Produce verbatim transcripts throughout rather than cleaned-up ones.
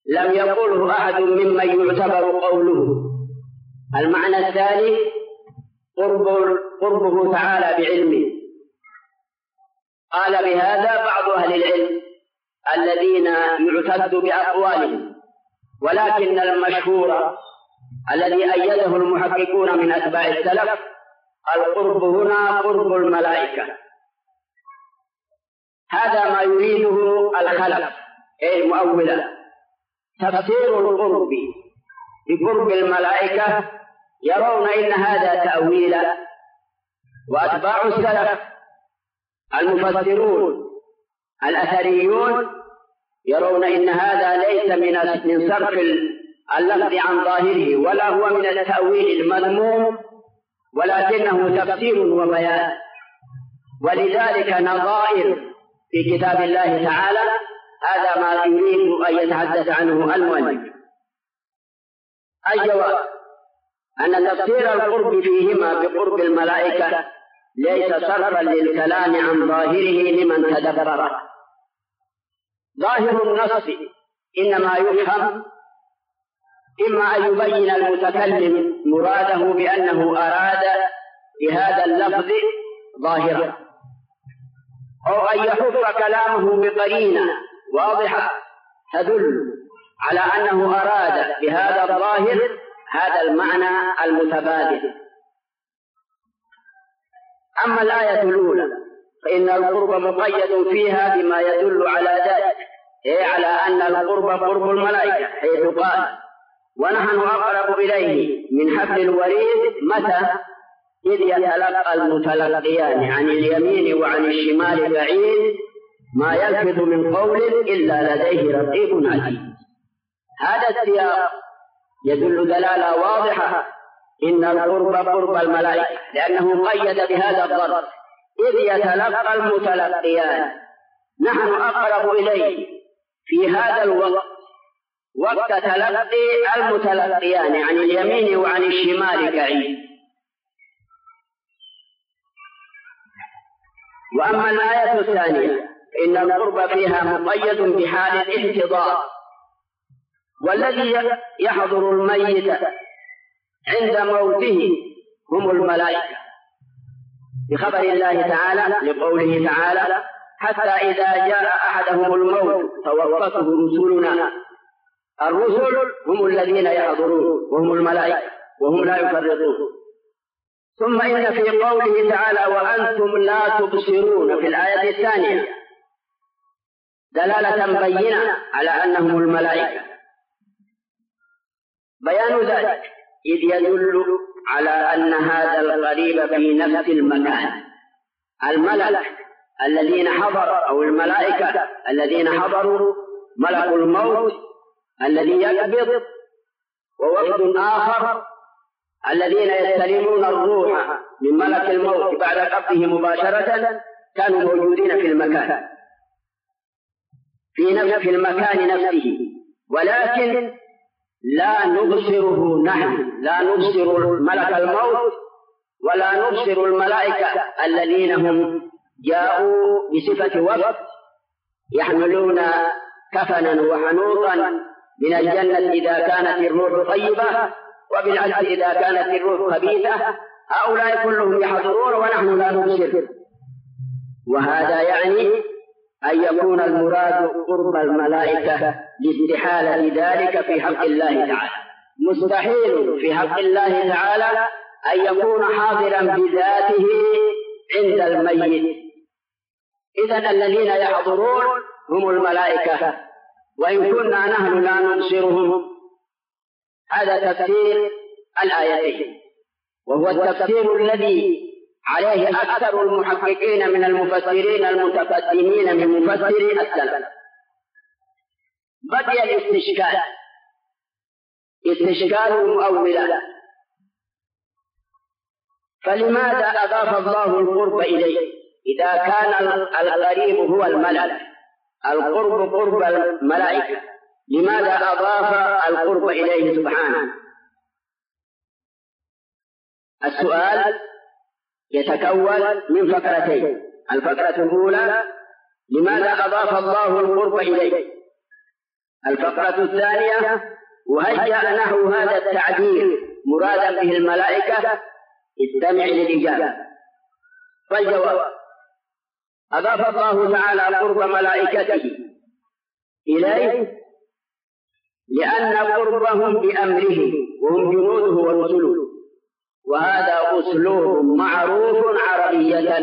لم يقله أحد ممن يعتبر قوله. المعنى الثاني قرب قربه تعالى بعلمه. قال بهذا بعض أهل العلم الذين يعتد بأقوالهم، ولكن المشهور الذي أيده المحققون من أتباع السلف القرب هنا قرب الملائكة. هذا ما يريده الخلف أي المؤولة، تفسير القرب بقرب الملائكة يرون إن هذا تأويل، وأتباع السلف المفسرون الأثريون يرون إن هذا ليس من صرف اللفظ عن ظاهره، ولا هو من التأويل المذموم، ولكنه تفسير وبيان. ولذلك نظائر في كتاب الله تعالى هذا ما يريد أن يتحدث عنه المؤلف. الجواب أن تفسير القرب فيهما بقرب الملائكة ليس صرفا للكلام عن ظاهره لمن تدبره. ظاهر النص إنما يفهم إما أن يبين المتكلم مراده بأنه أراد بهذا اللفظ ظاهرة، أو أن يحف كلامه بقرينة واضحة تدل على أنه أراد بهذا الظاهر هذا المعنى المتبادل. أما الآية الأولى فإن القرب مقيد فيها بما يدل على ذلك، أي على أن القرب قرب الملائكة، حيث قال ونحن أقرب إليه من حبل الوريد متى إذ يتلقى المتلقيان عن اليمين وعن الشمال بعيد ما يلفظ من قول إلا لديه رقيب عتيد. هذا السياق يدل دلالة واضحة إن القرب قرب الملائكة، لأنه قيد بهذا الظرف إذ يتلقى المتلقيان. نحن أقرب إليه في هذا الوقت، وقت تلقي المتلقيان عن اليمين وعن الشمال بعيد. وأما الآية الثانية فإن القرب فيها مقيد بحال الاحتضار، والذي يحضر الميت عند موته هم الملائكة، بخبر الله تعالى لقوله تعالى حتى إذا جاء أحدهم الموت توفته رسلنا. الرسل هم الذين يحضرون وهم الملائكة وهم لا يفرطون. ثم إن في قوله تعالى وأنتم لا تبصرون في الآية الثانية دلالة بينة على أنهم الملائكة. بيان ذلك إذ يدل على أن هذا القريب في نفس المكان. الملك الذين حضروا أو الملائكة الذين حضروا ملك الموت الذي يقبض، ووفد آخر الذين يستلمون الروح من ملك الموت بعد قبضه مباشرة كانوا موجودين في المكان في نفس المكان نفسه، ولكن لا نبصره نحن، لا نبصر ملك الموت ولا نبصر الملائكة الذين هم جاءوا بصفة وفد يحملون كفنا وحنوطا من الجنة إذا كانت الروح طيبة، وبالعكس إذا كانت الروح خبيثة. هؤلاء كلهم يحضرون ونحن لا نبصر. وهذا يعني أن يكون المراد قرب الملائكة لاستحالة ذلك في حق الله تعالى. مستحيل في حق الله تعالى أن يكون حاضرا بذاته عند الميت. إذن الذين يحضرون هم الملائكة، وإن كنا نحن لا نبصرهم. هذا تفسير الآيتين، وهو التفسير الذي عليه أكثر المحققين من المفسرين المتقدمين من مفسري السلف. بدأ الاستشكال استشكال المؤولة. فلماذا أضاف الله القرب إليه إذا كان القريب هو الملك؟ القرب قرب الملائكة، لماذا أضاف القرب إليه سبحانه؟ السؤال يتكون من فقرتين. الفقرة الأولى لماذا أضاف الله القرب إليه؟ الفقرة الثانية: وهيأ نحو هذا التعبير مرادا به الملائكة، استمع للإجابة. فالجواب: أضاف الله تعالى قرب ملائكته إليه لأن قربهم بأمره وهم جنوده ورسله، وهذا أسلوب معروف عربية.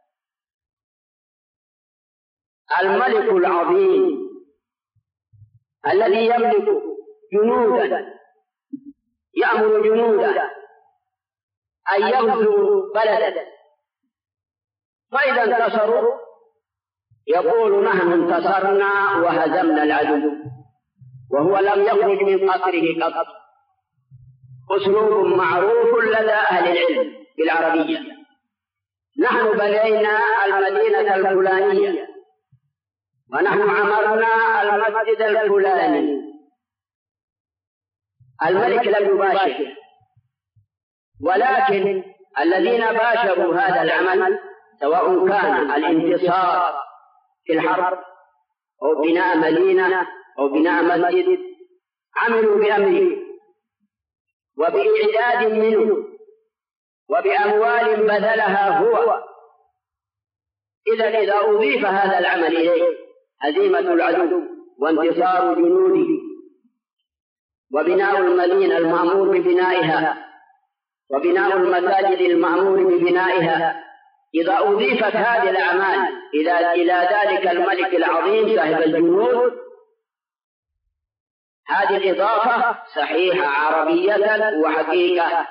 الملك العظيم الذي يملك جنودا يأمر جنودا أن يغزوا بلدا، فإذا انتصروا يقول: نحن انتصرنا وهزمنا العدو، وهو لم يخرج من قصره قط. أسلوب معروف لدى أهل العلم بالعربية. نحن بنينا المدينة الفلانية، ونحن عمرنا المسجد الفلاني. الملك لم يباشر، ولكن الذين باشروا هذا العمل سواء كان الانتصار في الحرب أو بناء مدينة أو بناء مسجد عملوا بأمره وبإعداد منه وبأموال بذلها هو. إذا إذا أضيف هذا العمل إليه هزيمة العدو وانتصار جنوده وبناء المدينة المأمور ببنائها وبناء المساجد المأمور ببنائها، إذا أضيفت هذه الأعمال إلى ذلك الملك العظيم صاحب الجنود، هذه الإضافة صحيحة عربية وحقيقة،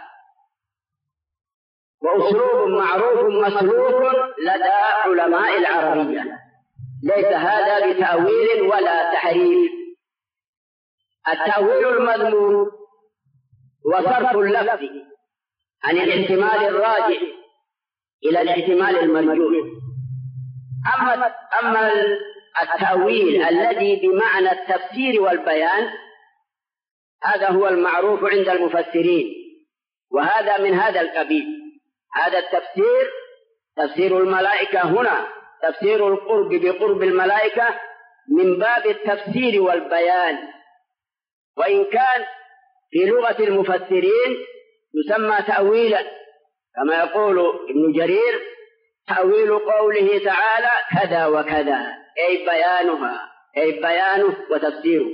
وأسلوب معروف مسلوك لدى علماء العربية. ليس هذا بتأويل ولا تحريف. التأويل المذموم هو صرف اللفظ عن الاحتمال الراجح إلى الاحتمال المرجوح. أما أما التأويل الذي بمعنى التفسير والبيان هذا هو المعروف عند المفسرين، وهذا من هذا القبيل. هذا التفسير تفسير الملائكة هنا، تفسير القرب بقرب الملائكة من باب التفسير والبيان، وإن كان في لغة المفسرين يسمى تأويلا، كما يقول ابن جرير: تأويل قوله تعالى كذا وكذا، أي بيانها، أي بيانه وتفسيره.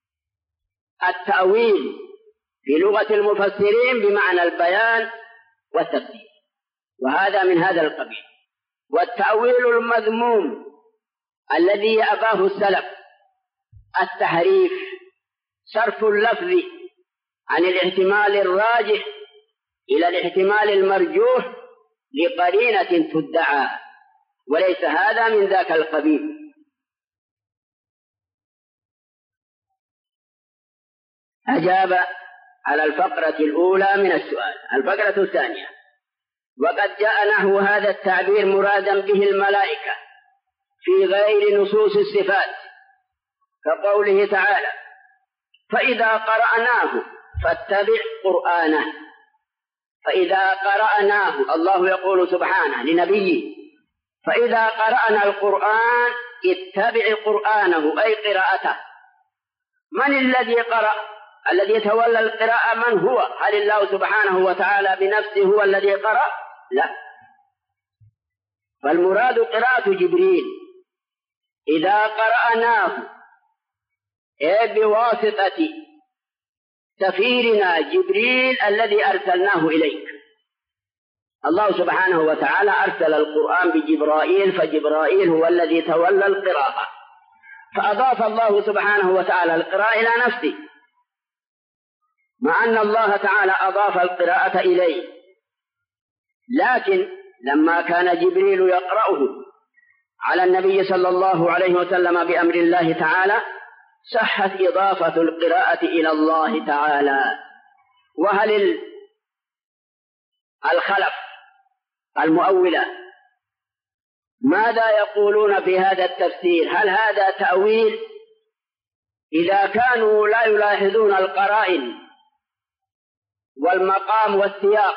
التأويل في لغة المفسرين بمعنى البيان والتفسير، وهذا من هذا القبيل. والتأويل المذموم الذي أباه السلف التحريف، صرف اللفظ عن الاحتمال الراجح إلى الاحتمال المرجوح لقرينة تدعى، وليس هذا من ذاك القبيل. أجاب على الفقرة الأولى من السؤال. الفقرة الثانية: وقد جاء نحو هذا التعبير مرادا به الملائكة في غير نصوص الصفات، كقوله تعالى: فإذا قرأناه فاتبع قرآنه. فإذا قرأناه، الله يقول سبحانه لنبيه: فإذا قرأنا القرآن اتبع قرآنه، أي قراءته. من الذي قرأ؟ الذي يتولى القراءة من هو؟ هل الله سبحانه وتعالى بنفسه هو الذي قرأ؟ لا، فالمراد قراءة جبريل. إذا قرأناه أي بواسطة سفيرنا جبريل الذي أرسلناه إليك. الله سبحانه وتعالى أرسل القرآن بجبرائيل، فجبرائيل هو الذي تولى القراءة، فأضاف الله سبحانه وتعالى القراءة إلى نفسه، مع أن الله تعالى أضاف القراءة إليه. لكن لما كان جبريل يقرأه على النبي صلى الله عليه وسلم بأمر الله تعالى صحت إضافة القراءة إلى الله تعالى. وهل الخلف المؤولة ماذا يقولون في هذا التفسير؟ هل هذا تأويل؟ إذا كانوا لا يلاحظون القرائن والمقام والسياق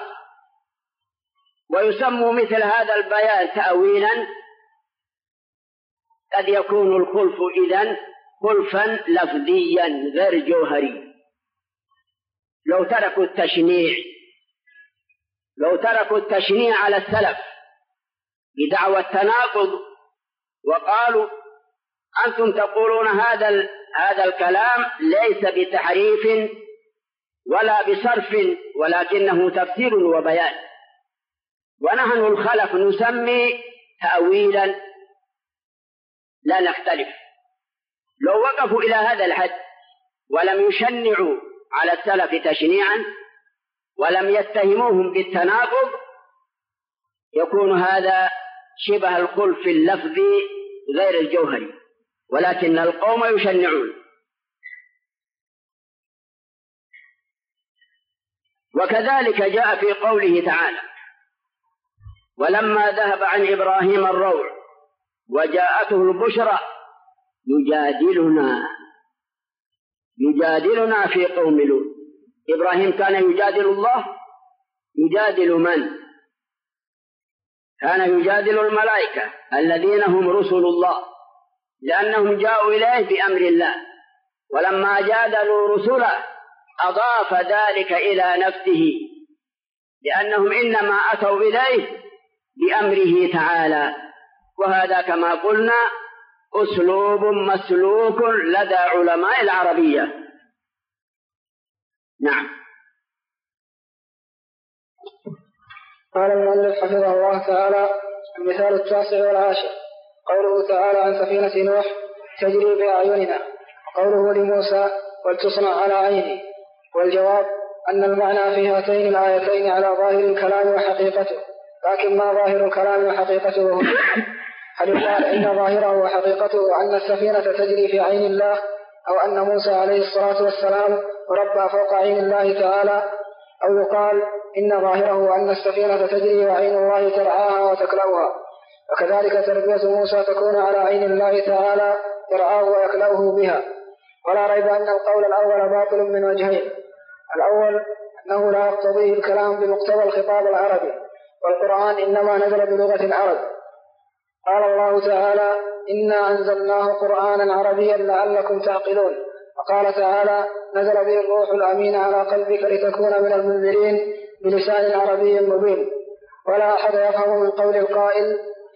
ويسموا مثل هذا البيان تأويلا، قد يكون الخلف إذن خلفا لفظيا غير جوهري. لو تركوا التشنيع لو تركوا التشنيع على السلف بدعوى التناقض وقالوا أنتم تقولون هذا هذا الكلام ليس بتحريف ولا بصرف ولكنه تفسير وبيان، ونحن الخلف نسمي تأويلا لا نختلف. لو وقفوا إلى هذا الحد ولم يشنعوا على السلف تشنيعا ولم يتهموهم بالتناقض يكون هذا شبه الخلف اللفظي غير الجوهري، ولكن القوم يشنعون. وكذلك جاء في قوله تعالى: ولما ذهب عن إبراهيم الروع وجاءته البشرى يجادلنا يجادلنا في قوم لوط. إبراهيم كان يجادل الله؟ يجادل من؟ كان يجادل الملائكة الذين هم رسل الله، لأنهم جاءوا إليه بأمر الله، ولما جادلوا رسله أضاف ذلك إلى نفسه، لأنهم إنما أتوا إليه بأمره تعالى. وهذا كما قلنا أسلوب مسلوك لدى علماء العربية. نعم. قال المؤلف حفظه الله تعالى: المثال التاسع والعاشر قوله تعالى عن سفينة نوح تجري بأعيننا، وقوله لموسى ولتصنع على عيني. والجواب أن المعنى في هاتين الآيتين على ظاهر الكلام وحقيقته، لكن ما ظاهر الكلام وحقيقته هنا؟ هل يقال إن ظاهره وحقيقته أن السفينة تجري في عين الله، أو أن موسى عليه الصلاة والسلام ربى فوق عين الله تعالى، أو يقال إن ظاهره أن السفينة تجري وعين الله ترعاها وتكلأها، وكذلك تربية موسى تكون على عين الله تعالى يرعاه ويكلأه بها. ولا ريب أن القول الأول باطل من وجهين: الأول أنه لا يقتضيه الكلام بمقتضى الخطاب العربي، والقرآن إنما نزل بلغة العرب. قال الله تعالى: إنا أنزلناه قرآنا عربيا لعلكم تعقلون. وقال تعالى: نزل به الروح الأمين على قلبك لتكون من المنذرين بلسان عربي مبين. ولا أحد يفهم من قول القائل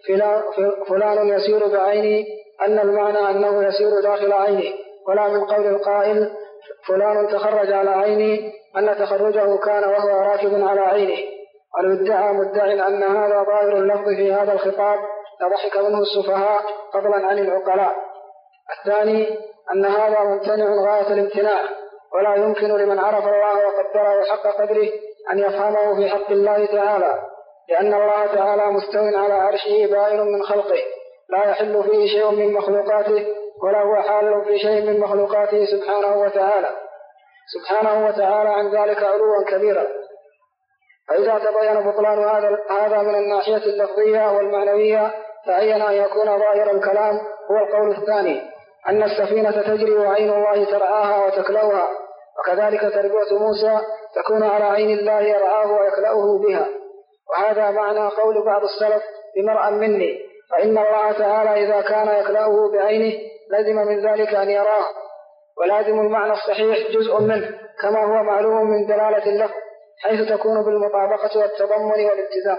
فلان يسير بعينه أن المعنى أنه يسير داخل عينه، ولا من قول القائل فلان تخرج على عينه أن تخرجه كان وهو راكب على عينه. ولو ادعى مدع أن هذا ظاهر اللفظ في هذا الخطاب لضحك منه السفهاء فضلا عن العقلاء. الثاني أن هذا ممتنع غاية الامتناع، ولا يمكن لمن عرف الله وقدره حق قدره أن يفهمه في حق الله تعالى، لأن الله تعالى مستو على عرشه بائن من خلقه، لا يحل فيه شيء من مخلوقاته، ولا هو حال في شيء من مخلوقاته سبحانه وتعالى سبحانه وتعالى عن ذلك علوا كبيرا. فإذا تبين بطلان هذا هذا من الناحية اللفظية والمعنوية، فعين أن يكون ظاهر الكلام هو القول الثاني، أن السفينة تجري وعين الله ترعاها وتكلأها، وكذلك تربية موسى تكون على عين الله يرعاه ويكلأه بها. وهذا معنى قول بعض السلف بمرأ مني، فإن الله تعالى إذا كان يكلأه بعينه لازم من ذلك أن يراه، ولازم المعنى الصحيح جزء منه، كما هو معلوم من دلالة اللفظ، حيث تكون بالمطابقة والتضمن والالتزام.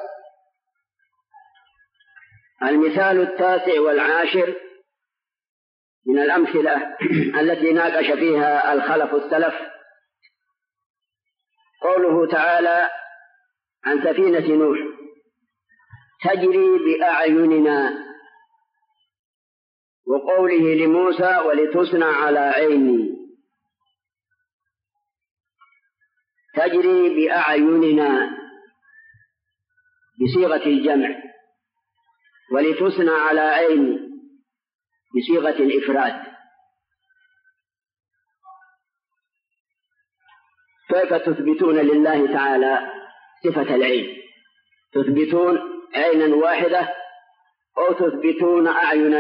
المثال التاسع والعاشر من الأمثلة التي ناقش فيها الخلف السلف قوله تعالى عن سفينة نوح تجري بأعيننا، وقوله لموسى ولتصنع على عيني. تجري بأعيننا بصيغة الجمع، ولتصنع على عيني بصيغة الإفراد. كيف تثبتون لله تعالى صفة العين؟ تثبتون عينا واحدة أو تثبتون أعينا؟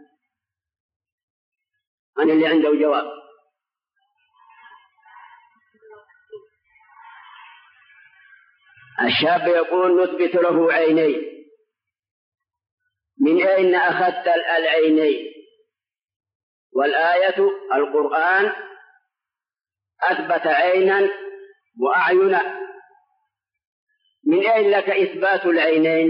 من اللي عنده جواب؟ الشاب يقول نثبت له عينين. من أين أخذت العينين؟ والآية القرآن أثبت عينا وأعينا. من أين لك إثبات العينين؟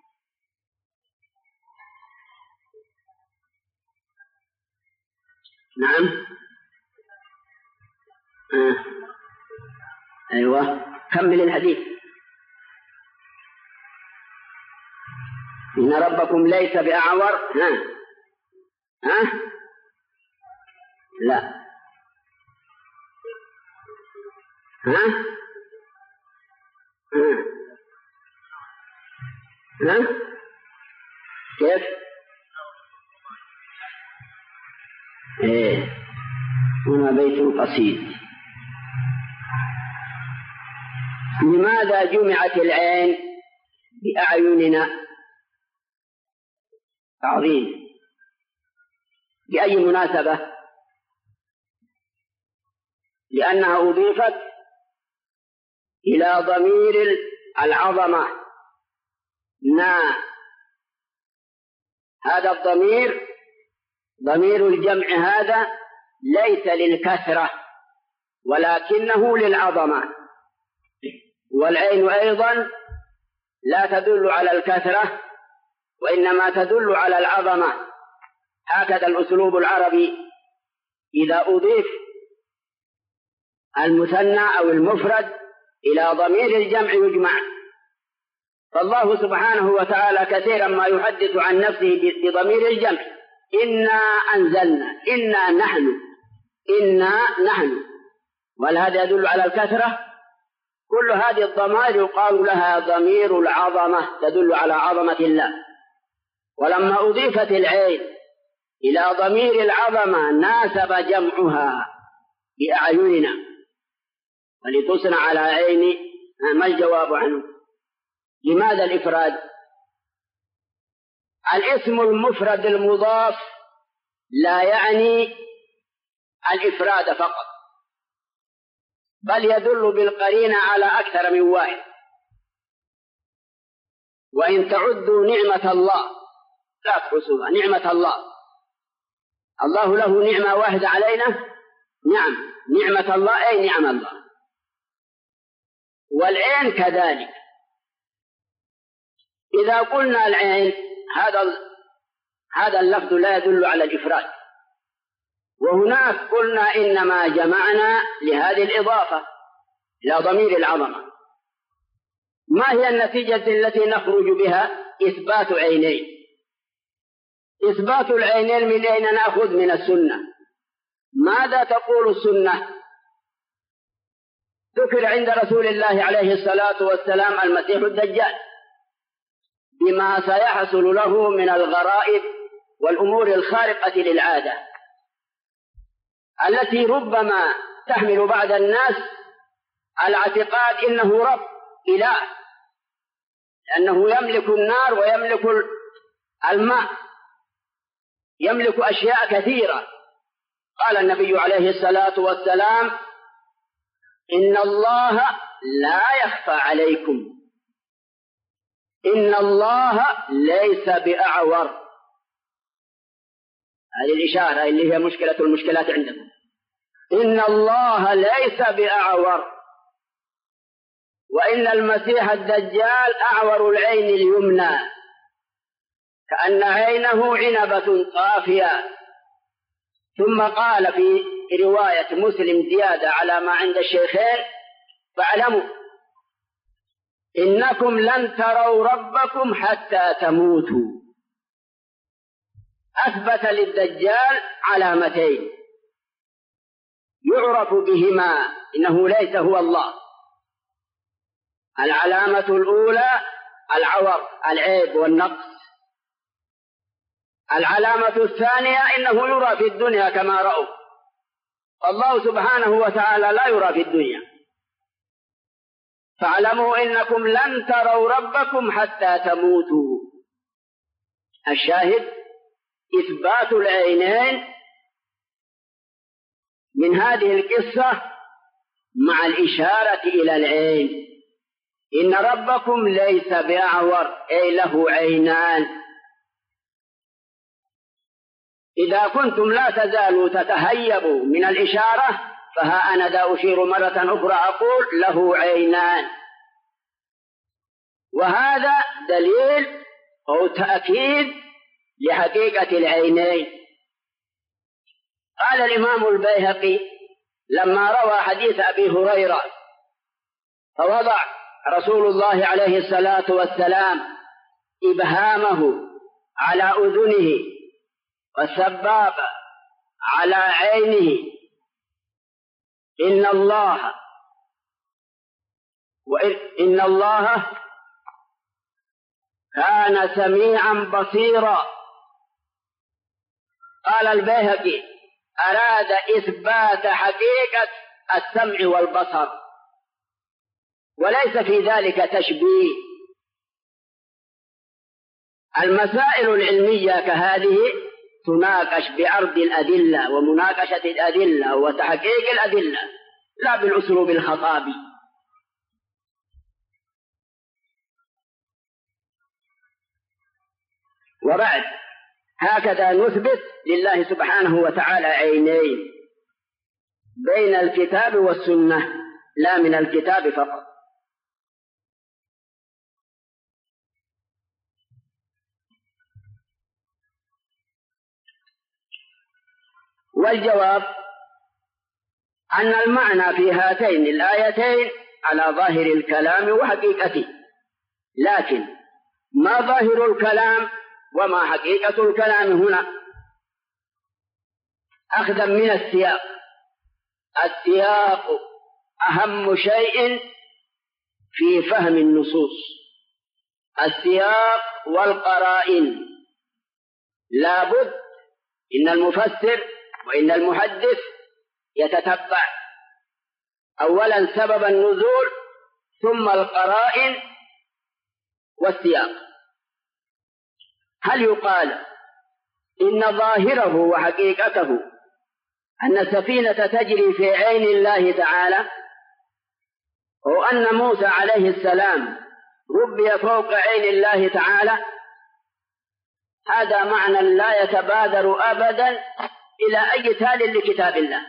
نعم. آه. أيوة، كمل الحديث. إن ربكم ليس بأعور. ها ها لا. ها ها ها كيف؟ إيه، هنا بيت قصيد. لماذا جمعت العين بأعيننا؟ تعظيم. بأي مناسبة؟ لأنها أضيفت إلى ضمير العظمة نا. هذا الضمير ضمير الجمع، هذا ليس للكثرة ولكنه للعظمة. والعين أيضا لا تدل على الكثرة وإنما تدل على العظمة. هكذا الأسلوب العربي إذا أضيف المثنى أو المفرد إلى ضمير الجمع يجمع. فالله سبحانه وتعالى كثيرا ما يحدث عن نفسه بضمير الجمع: إنا أنزلنا، إنا نحن، إنا نحن. وهل هذا يدل على الكثرة؟ كل هذه الضمائر يقال لها ضمير العظمة، تدل على عظمة الله. ولما أضيفت العين إلى ضمير العظمة ناسب جمعها بأعيننا، ولتصنع على عيني. ما الجواب عنه؟ لماذا الإفراد؟ الاسم المفرد المضاف لا يعني الإفراد فقط، بل يدل بالقرينة على أكثر من واحد. وإن تعدوا نعمة الله لا تحصوها. نعمة الله، الله له نعمة واحدة علينا؟ نعم، نعمة الله أي نعم الله. والعين كذلك. إذا قلنا العين، هذا هذا اللفظ لا يدل على الإفراد. وهناك قلنا إنما جمعنا لهذه الإضافة إلى ضمير العظمة. ما هي النتيجة التي نخرج بها؟ إثبات عينين. إثبات العينين من أين نأخذ؟ من السنة. ماذا تقول السنة؟ ذكر عند رسول الله عليه الصلاة والسلام المسيح الدجال بما سيحصل له من الغرائب والأمور الخارقة للعادة التي ربما تحمل بعض الناس على اعتقاد إنه رب إله، لأنه يملك النار ويملك الماء، يملك أشياء كثيرة. قال النبي عليه الصلاة والسلام: إن الله لا يخفى عليكم، إن الله ليس بأعور. هذه الإشارة اللي هي مشكلة المشكلات عندكم. إن الله ليس بأعور، وإن المسيح الدجال أعور العين اليمنى كأن عينه عنبة طافية. ثم قال في رواية مسلم زيادة على ما عند الشيخين: فاعلموا إنكم لن تروا ربكم حتى تموتوا. أثبت للدجال علامتين يعرف بهما إنه ليس هو الله. العلامة الأولى العور، العيب والنقص. العلامة الثانية إنه يرى في الدنيا كما رأوا. الله سبحانه وتعالى لا يرى في الدنيا. فاعلموا إنكم لن تروا ربكم حتى تموتوا. الشاهد إثبات العينين من هذه القصة مع الإشارة إلى العين. إن ربكم ليس بأعور أي له عينان. إذا كنتم لا تزالوا تتهيبوا من الإشارة فها أنا ذا أشير مرة أخرى أقول له عينان، وهذا دليل أو تأكيد لحقيقة العينين. قال الإمام البيهقي لما روى حديث أبي هريرة فوضع رسول الله عليه الصلاة والسلام إبهامه على أذنه والسبابة على عينه، إن الله وإن الله كان سميعا بصيرا. قال البيهقي أراد إثبات حقيقة السمع والبصر وليس في ذلك تشبيه. المسائل العلمية كهذه تناقش بعرض الأدلة ومناقشة الأدلة وتحقيق الأدلة لا بالأسلوب الخطابي. وبعد هكذا نثبت لله سبحانه وتعالى عينين بين الكتاب والسنة لا من الكتاب فقط. والجواب أن المعنى في هاتين الآيتين على ظاهر الكلام وحقيقته، لكن ما ظاهر الكلام وما حقيقة الكلام هنا أخذا من السياق. السياق أهم شيء في فهم النصوص، السياق والقرائن. لا بد إن المفسر وإن المحدث يتتبع أولا سبب النزول ثم القرائن والسياق. هل يقال إن ظاهره وحقيقته أن السفينة تجري في عين الله تعالى، أو أن موسى عليه السلام ربي فوق عين الله تعالى؟ هذا معنى لا يتبادر أبدا إلى أي تال لكتاب الله.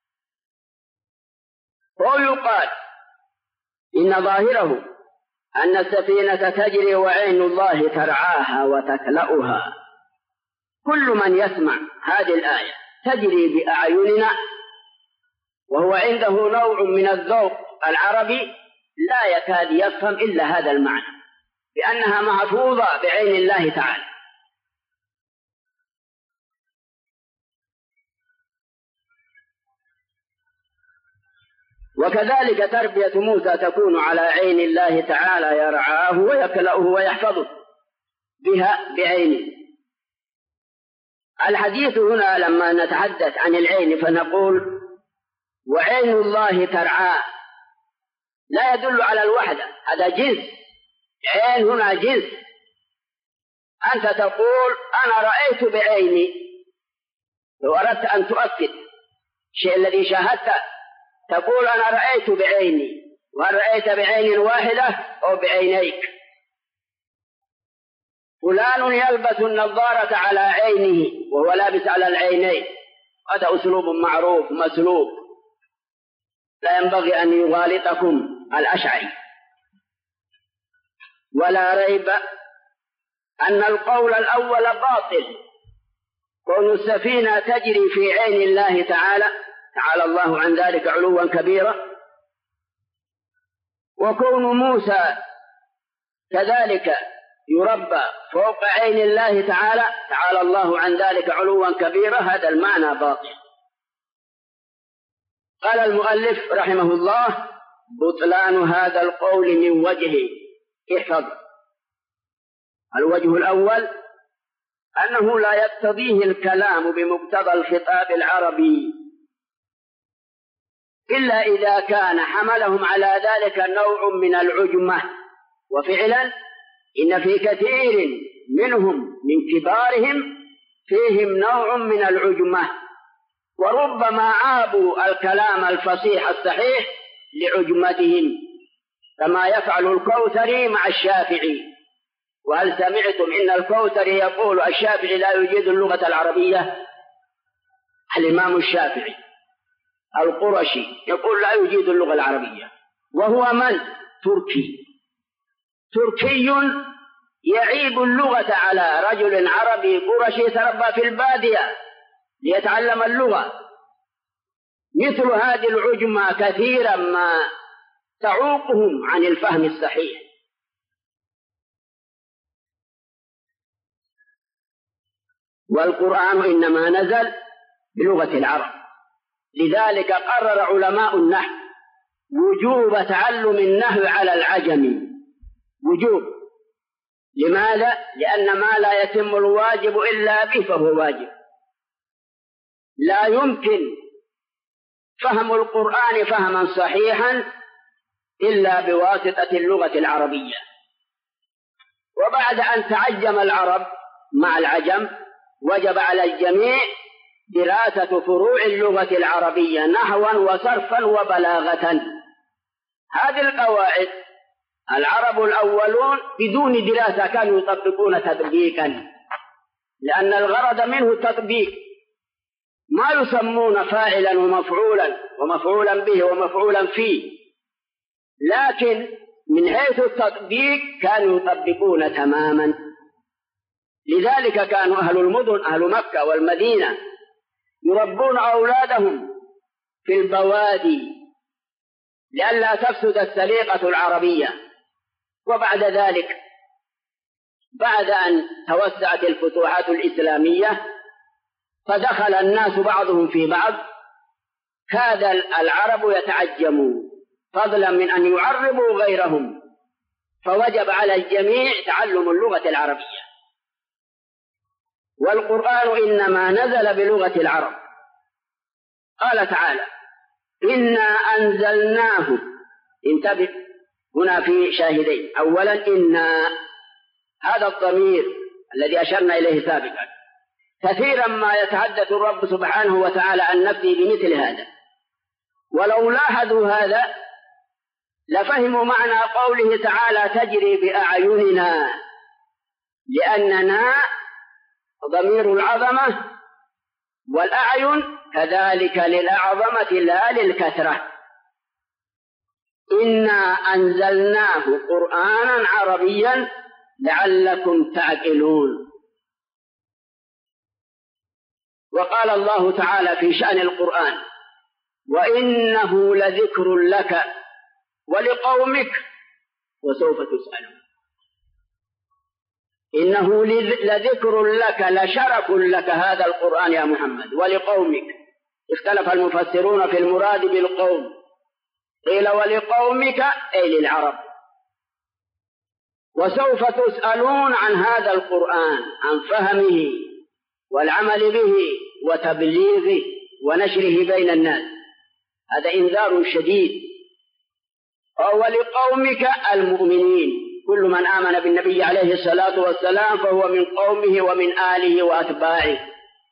أو يقال إن ظاهره أن السفينة تجري وعين الله ترعاها وتكلأها. كل من يسمع هذه الآية تجري بأعيننا وهو عنده نوع من الذوق العربي لا يكاد يفهم إلا هذا المعنى، بأنها محفوظة بعين الله تعالى. وكذلك تربية موسى تكون على عين الله تعالى يرعاه ويكلأه ويحفظه بها بعينه. الحديث هنا لما نتحدث عن العين فنقول وعين الله ترعاه لا يدل على الوحدة، هذا جنس. عين هنا جنس. أنت تقول أنا رأيت بعيني، لو أردت أن تؤكد الشيء الذي شاهدته تقول أنا رأيت بعيني، وهل رأيت بعين واحدة أو بعينيك؟ فلان يلبس النظارة على عينه وهو لابس على العينين، هذا أسلوب معروف مسلوب لا ينبغي أن يغالطكم الأشعري. ولا ريب أن القول الأول باطل، كون السفينة تجري في عين الله تعالى تعالى الله عن ذلك علوا كبيرا، وكون موسى كذلك يربى فوق عين الله تعالى تعالى الله عن ذلك علوا كبيرا، هذا المعنى باطل. قال المؤلف رحمه الله بطلان هذا القول من وجهه. احفظ الوجه الأول أنه لا يقتضيه الكلام بمقتضى الخطاب العربي إلا إذا كان حملهم على ذلك نوع من العجمة. وفعلا إن في كثير منهم من كبارهم فيهم نوع من العجمة، وربما عابوا الكلام الفصيح الصحيح لعجمتهم، كما يفعل الكوثري مع الشافعي. وهل سمعتم إن الكوثري يقول الشافعي لا يجيد اللغة العربية؟ الإمام الشافعي القرشي يقول لا يجيد اللغة العربية، وهو من؟ تركي تركي يعيب اللغة على رجل عربي قرشي تربى في البادية ليتعلم اللغة. مثل هذه العجمة كثيرا ما تعوقهم عن الفهم الصحيح. والقرآن إنما نزل بلغة العرب، لذلك قرر علماء النحو وجوب تعلم النحو على العجم، وجوب. لماذا؟ لأن ما لا يتم الواجب إلا به فهو واجب. لا يمكن فهم القرآن فهما صحيحا إلا بواسطة اللغة العربية. وبعد أن تعجم العرب مع العجم وجب على الجميع دراسة فروع اللغة العربية نحوا وصرفا وبلاغة. هذه القواعد العرب الأولون بدون دراسة كانوا يطبقون تطبيقا، لأن الغرض منه التطبيق، ما يسمون فاعلا ومفعولا ومفعولا به ومفعولا فيه، لكن من حيث التطبيق كانوا يطبقون تماما. لذلك كانوا أهل المدن أهل مكة والمدينة يربون أولادهم في البوادي لئلا تفسد السليقة العربية. وبعد ذلك بعد أن توسعت الفتوحات الإسلامية فدخل الناس بعضهم في بعض، كاد العرب يتعجموا فضلا من أن يعربوا غيرهم، فوجب على الجميع تعلم اللغة العربية. والقرآن إنما نزل بلغة العرب. قال تعالى إنا أنزلناه. انتبه هنا في شاهدين. أولا إنا، هذا الضمير الذي أشرنا إليه سابقا، كثيرا ما يتحدث الرب سبحانه وتعالى عن نفسه بمثل هذا، ولو لاحظوا هذا لفهموا معنى قوله تعالى تجري بأعيننا، لأننا ضمير العظمة والأعين كذلك للأعظمة لا للكثرة. إنا أنزلناه قرآنا عربيا لعلكم تعقلون. وقال الله تعالى في شأن القرآن وإنه لذكر لك ولقومك وسوف تسألون. إنه لذكر لك لشرف لك هذا القرآن يا محمد ولقومك. اختلف المفسرون في المراد بالقوم، قيل ولقومك أي للعرب. وسوف تسألون عن هذا القرآن، عن فهمه والعمل به وتبليغه ونشره بين الناس. هذا إنذار شديد. ولقومك المؤمنين، كل من آمن بالنبي عليه الصلاة والسلام فهو من قومه ومن آله وأتباعه.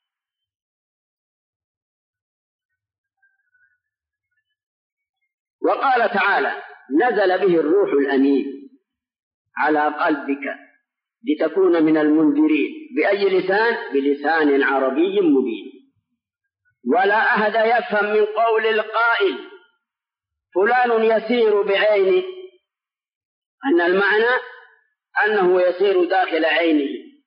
وقال تعالى نزل به الروح الأمين على قلبك لتكون من المنذرين. بأي لسان؟ بلسان عربي مبين. ولا أحد يفهم من قول القائل فلان يسير بعينه أن المعنى أنه يسير داخل عينه،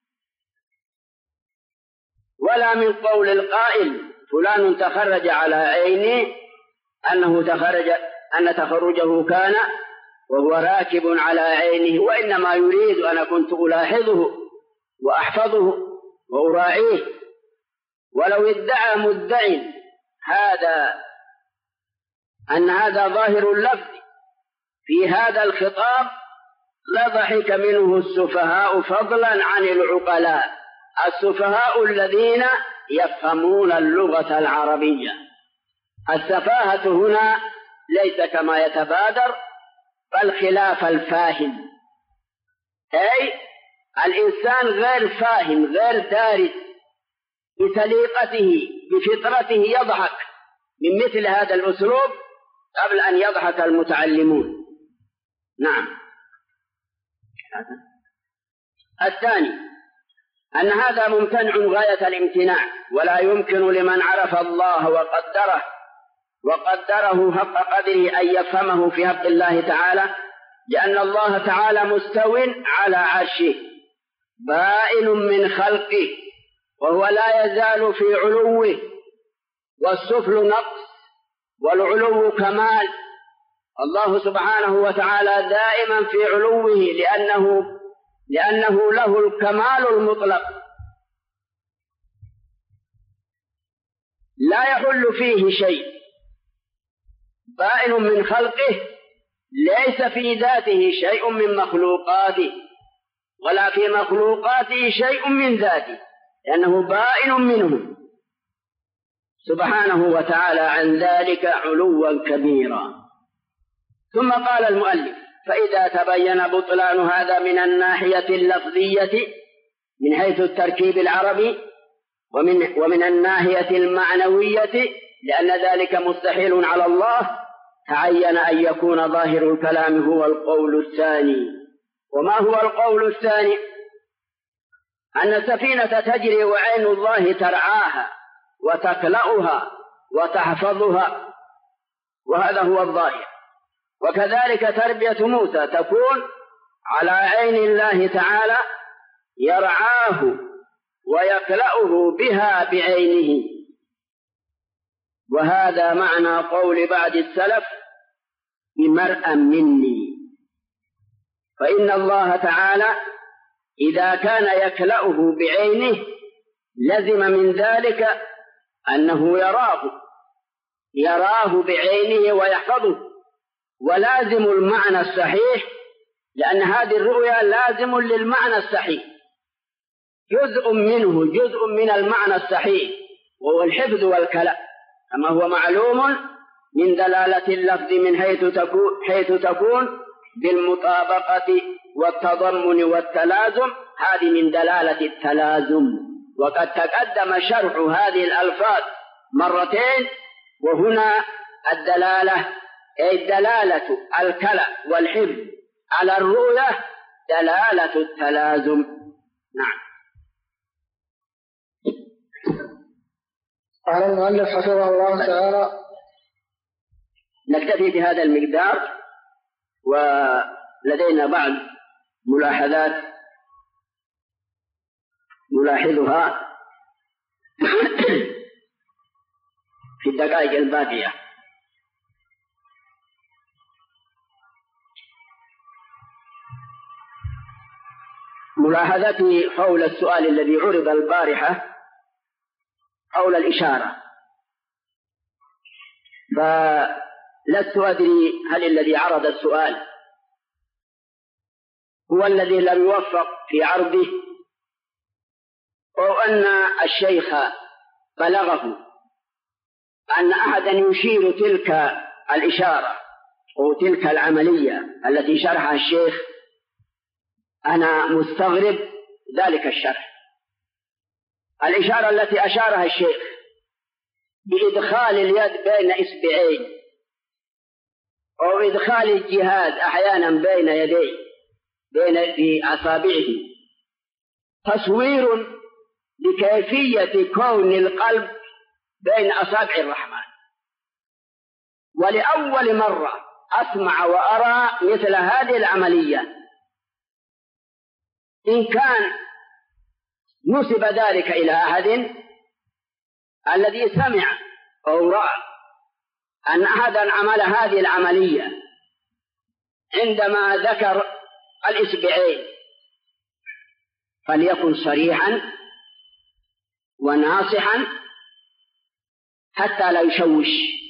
ولا من قول القائل فلان تخرج على عينه أنه تخرج أن تخرجه كان وهو راكب على عينه، وإنما يريد أنا كنت ألاحظه وأحفظه وأراعيه. ولو ادعى مدعي هذا أن هذا ظاهر اللفظ في هذا الخطاب لضحك منه السفهاء فضلا عن العقلاء، السفهاء الذين يفهمون اللغة العربية. السفاهة هنا ليس كما يتبادر بل خلاف الفاهم، أي الإنسان غير فاهم غير دارس بسليقته بفطرته يضحك من مثل هذا الأسلوب قبل أن يضحك المتعلمون. نعم. الثاني أن هذا ممتنع غاية الامتناع، ولا يمكن لمن عرف الله وقدره وقدره حق قدره أن يفهمه في حق الله تعالى، لأن الله تعالى مستو على عرشه بائن من خلقه، وهو لا يزال في علوه، والسفل نقص والعلو كمال. الله سبحانه وتعالى دائما في علوه لأنه, لأنه له الكمال المطلق لا يحل فيه شيء. بائن من خلقه ليس في ذاته شيء من مخلوقاته، ولا في مخلوقاته شيء من ذاته، لأنه بائن منهم سبحانه وتعالى عن ذلك علوا كبيرا. ثم قال المؤلف: فإذا تبين بطلان هذا من الناحية اللفظية من حيث التركيب العربي، ومن, ومن الناحية المعنوية لأن ذلك مستحيل على الله، تعين أن يكون ظاهر الكلام هو القول الثاني. وما هو القول الثاني؟ أن السفينة تجري وعين الله ترعاها وتكلأها وتحفظها، وهذا هو الظاهر. وكذلك تربية موسى تكون على عين الله تعالى يرعاه ويكلأه بها بعينه. وهذا معنى قول بعض السلف: بمرأى مني. فإن الله تعالى إذا كان يكلأه بعينه لزم من ذلك أنه يراه يراه بعينه ويحفظه. ولازم المعنى الصحيح، لأن هذه الرؤيا لازم للمعنى الصحيح، جزء منه جزء من المعنى الصحيح وهو الحفظ والكلام، كما هو معلوم من دلالة اللفظ من حيث تكون, حيث تكون بالمطابقة والتضمن والتلازم. هذه من دلالة التلازم، وقد تقدم شرح هذه الألفاظ مرتين، وهنا الدلالة أي دلالة الكلام والحفظ على الرؤية دلالة التلازم. نعم. قال المؤلف حفظه الله تعالى: نكتفي بهذا المقدار، ولدينا بعض ملاحظات نلاحظها في الدقائق الباقية. ملاحظتي حول السؤال الذي عرض البارحة حول الإشارة، فلست أدري هل الذي عرض السؤال هو الذي لم يوفق في عرضه، أو أن الشيخ بلغه أن أحدا يشير تلك الإشارة أو تلك العملية التي شرحها الشيخ. أنا مستغرب ذلك الشرح. الإشارة التي أشارها الشيخ بإدخال اليد بين إصبعين أو إدخال الجهاز أحيانا بين يديه بين في أصابعه تصوير لكيفية كون القلب بين أصابع الرحمن. ولأول مرة أسمع وأرى مثل هذه العملية. إن كان نسب ذلك إلى أحد الذي سمع أو رأى أن أحدا عمل هذه العملية عندما ذكر الإصبعين فليكن صريحا وناصحا حتى لا يشوش.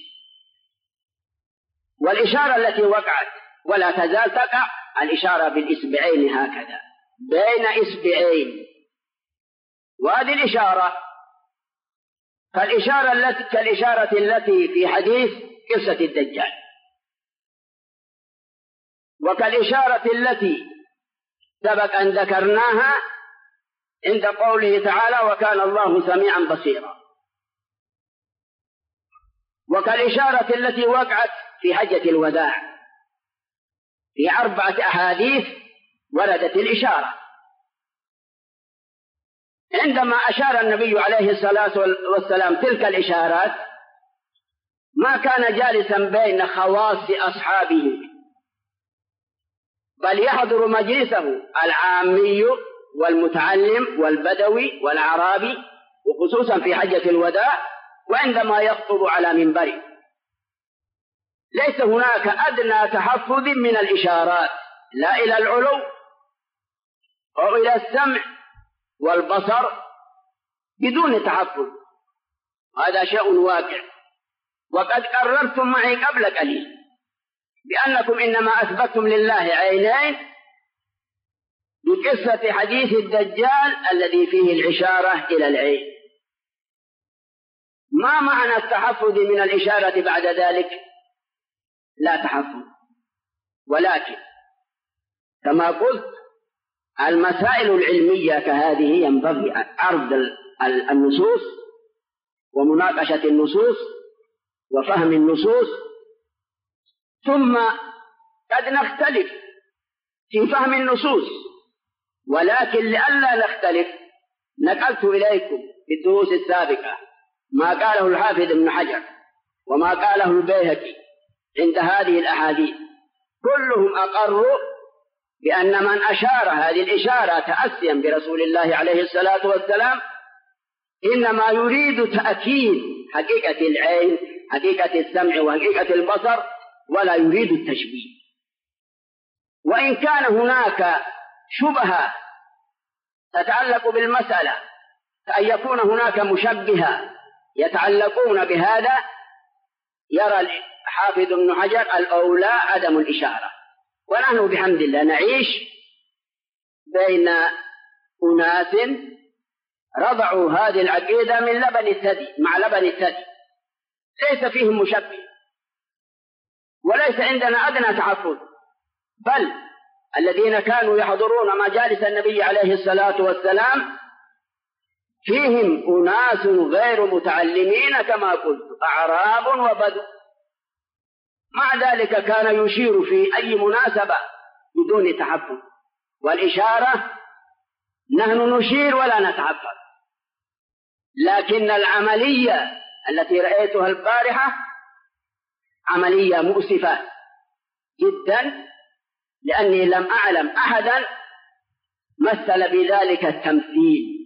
والإشارة التي وقعت ولا تزال تقع الإشارة بالإصبعين هكذا بين إصبعين، وهذه الإشارة فالإشارة التي كالإشارة التي في حديث قصة الدجال، وكالإشارة التي سبق أن ذكرناها عند قوله تعالى: وكان الله سميعا بصيرا، وكالإشارة التي وقعت في حجة الوداع. في أربعة أحاديث وردت الإشارة، عندما أشار النبي عليه الصلاة والسلام تلك الإشارات ما كان جالسا بين خواص أصحابه، بل يحضر مجلسه العامي والمتعلم والبدوي والأعرابي، وخصوصا في حجة الوداع وعندما يخطب على منبره. ليس هناك أدنى تحفظ من الإشارات، لا إلى العلو أو إلى السمع والبصر بدون تحفظ. هذا شيء واقع، وقد قررتم معي قبل قليل بأنكم إنما أثبتتم لله عينين بقصة حديث الدجال الذي فيه الإشارة إلى العين. ما معنى التحفظ من الإشارة بعد ذلك؟ لا تحفظ، ولكن كما قلت المسائل العلمية كهذه ينبغي عرض النصوص ومناقشة النصوص وفهم النصوص، ثم قد نختلف في فهم النصوص، ولكن لئلا نختلف نقلت إليكم في الدروس السابقة ما قاله الحافظ ابن حجر وما قاله البيهقي عند هذه الأحاديث، كلهم أقروا بأن من أشار هذه الإشارة تأسيا برسول الله عليه الصلاة والسلام إنما يريد تأكيد حقيقة العين، حقيقة السمع وحقيقة البصر، ولا يريد التشبيه. وإن كان هناك شبهة تتعلق بالمسألة فأن يكون هناك مشبهة يتعلقون بهذا، يرى الحافظ ابن حجر الأولى عدم الإشارة. ونحن بحمد الله نعيش بين أناس رضعوا هذه العقيدة من لبن الثدي مع لبن الثدي، ليس فيهم مشبه وليس عندنا أدنى تحفظ، بل الذين كانوا يحضرون مجالس النبي عليه الصلاة والسلام فيهم أناس غير متعلمين كما قلت، أعراب وبدو، مع ذلك كان يشير في أي مناسبة بدون تحفظ. والإشارة نحن نشير ولا نتحفظ، لكن العملية التي رأيتها البارحة عملية مؤسفة جدا، لأني لم أعلم أحدا مثل بذلك التمثيل،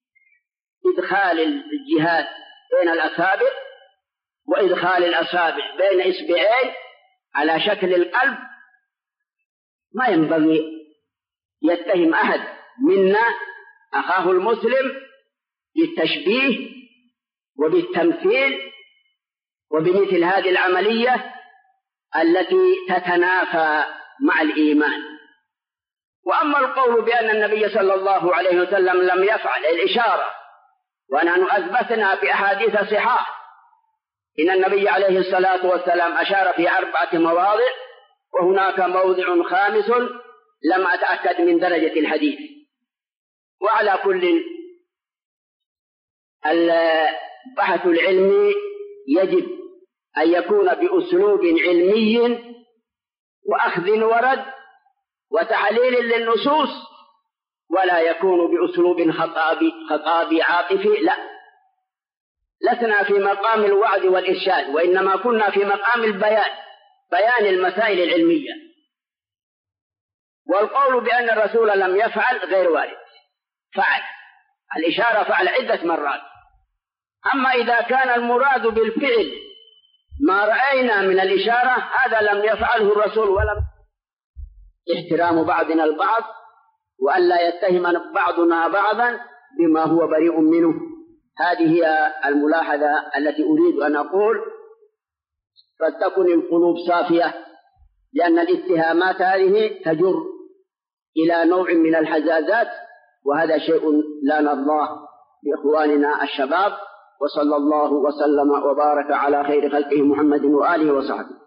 إدخال الجهات بين الأصابع وإدخال الأصابع بين إصبعين على شكل القلب. ما ينبغي يتهم أحد منا أخاه المسلم بالتشبيه وبالتمثيل وبمثل هذه العملية التي تتنافى مع الإيمان. وأما القول بأن النبي صلى الله عليه وسلم لم يفعل الإشارة، ونحن أثبتنا بأحاديث صحاح إن النبي عليه الصلاة والسلام أشار في أربعة مواضع، وهناك موضع خامس لم أتأكد من درجة الحديث. وعلى كل البحث العلمي يجب أن يكون بأسلوب علمي وأخذ ورد وتحليل للنصوص، ولا يكون بأسلوب خطابي, خطابي عاطفي. لا، لسنا في مقام الوعظ والإرشاد، وإنما كنا في مقام البيان، بيان المسائل العلمية. والقول بأن الرسول لم يفعل غير وارد، فعل الإشارة، فعل عدة مرات. أما إذا كان المراد بالفعل ما رأينا من الإشارة، هذا لم يفعله الرسول، ولم احترام بعضنا البعض، وأن لا يتهم بعضنا بعضا بما هو بريء منه. هذه هي الملاحظة التي أريد أن أقول، فلتكن القلوب صافية، لأن الاتهامات هذه تجر إلى نوع من الحزازات، وهذا شيء لا نرضاه لإخواننا الشباب. وصلى الله وسلم وبارك على خير خلقه محمد وآله وصحبه.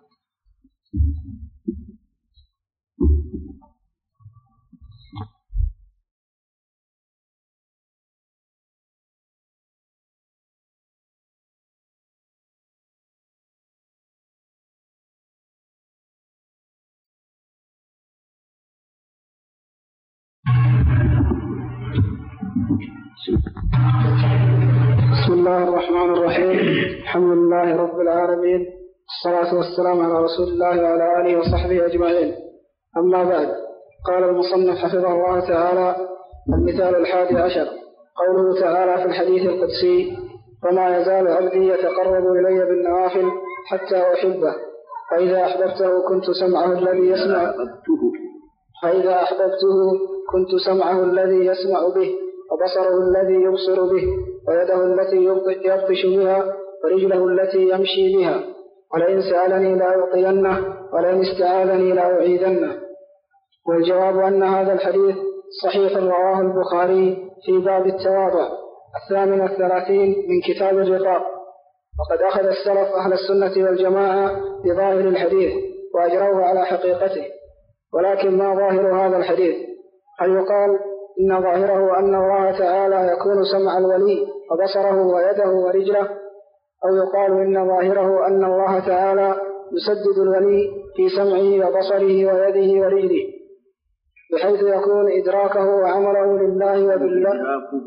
بسم الله الرحمن الرحيم. الحمد لله رب العالمين، الصلاة والسلام على رسول الله وعلى آله وصحبه أجمعين. أما بعد، قال المصنف حفظه الله تعالى: المثال الحادي عشر قوله تعالى في الحديث القدسي: وما يزال عبدي يتقرب إلي بالنوافل حتى أحبه، فإذا أحببته كنت سمعه الذي يسمع فإذا أحببته كنت سمعه الذي يسمع به، وبصره الذي يبصر به، ويده التي يبطش بها، ورجله التي يمشي بها، ولئن سألني لأعطينه، ولئن استعاذني لأعيذنه. والجواب أن هذا الحديث صحيح رواه البخاري في باب التواضع الثامن والثلاثين من كتاب الرقاق. وقد أخذ السلف أهل السنة والجماعة بظاهر الحديث وأجروه على حقيقته. ولكن ما ظاهر هذا الحديث؟ هل يقال إن ظاهره أن الله تعالى يكون سمع الولي وبصره ويده ورجله، أو يقال إن ظاهره أن الله تعالى يسدد الولي في سمعه وبصره ويده ورجله، بحيث يكون إدراكه وعمله لله وبالله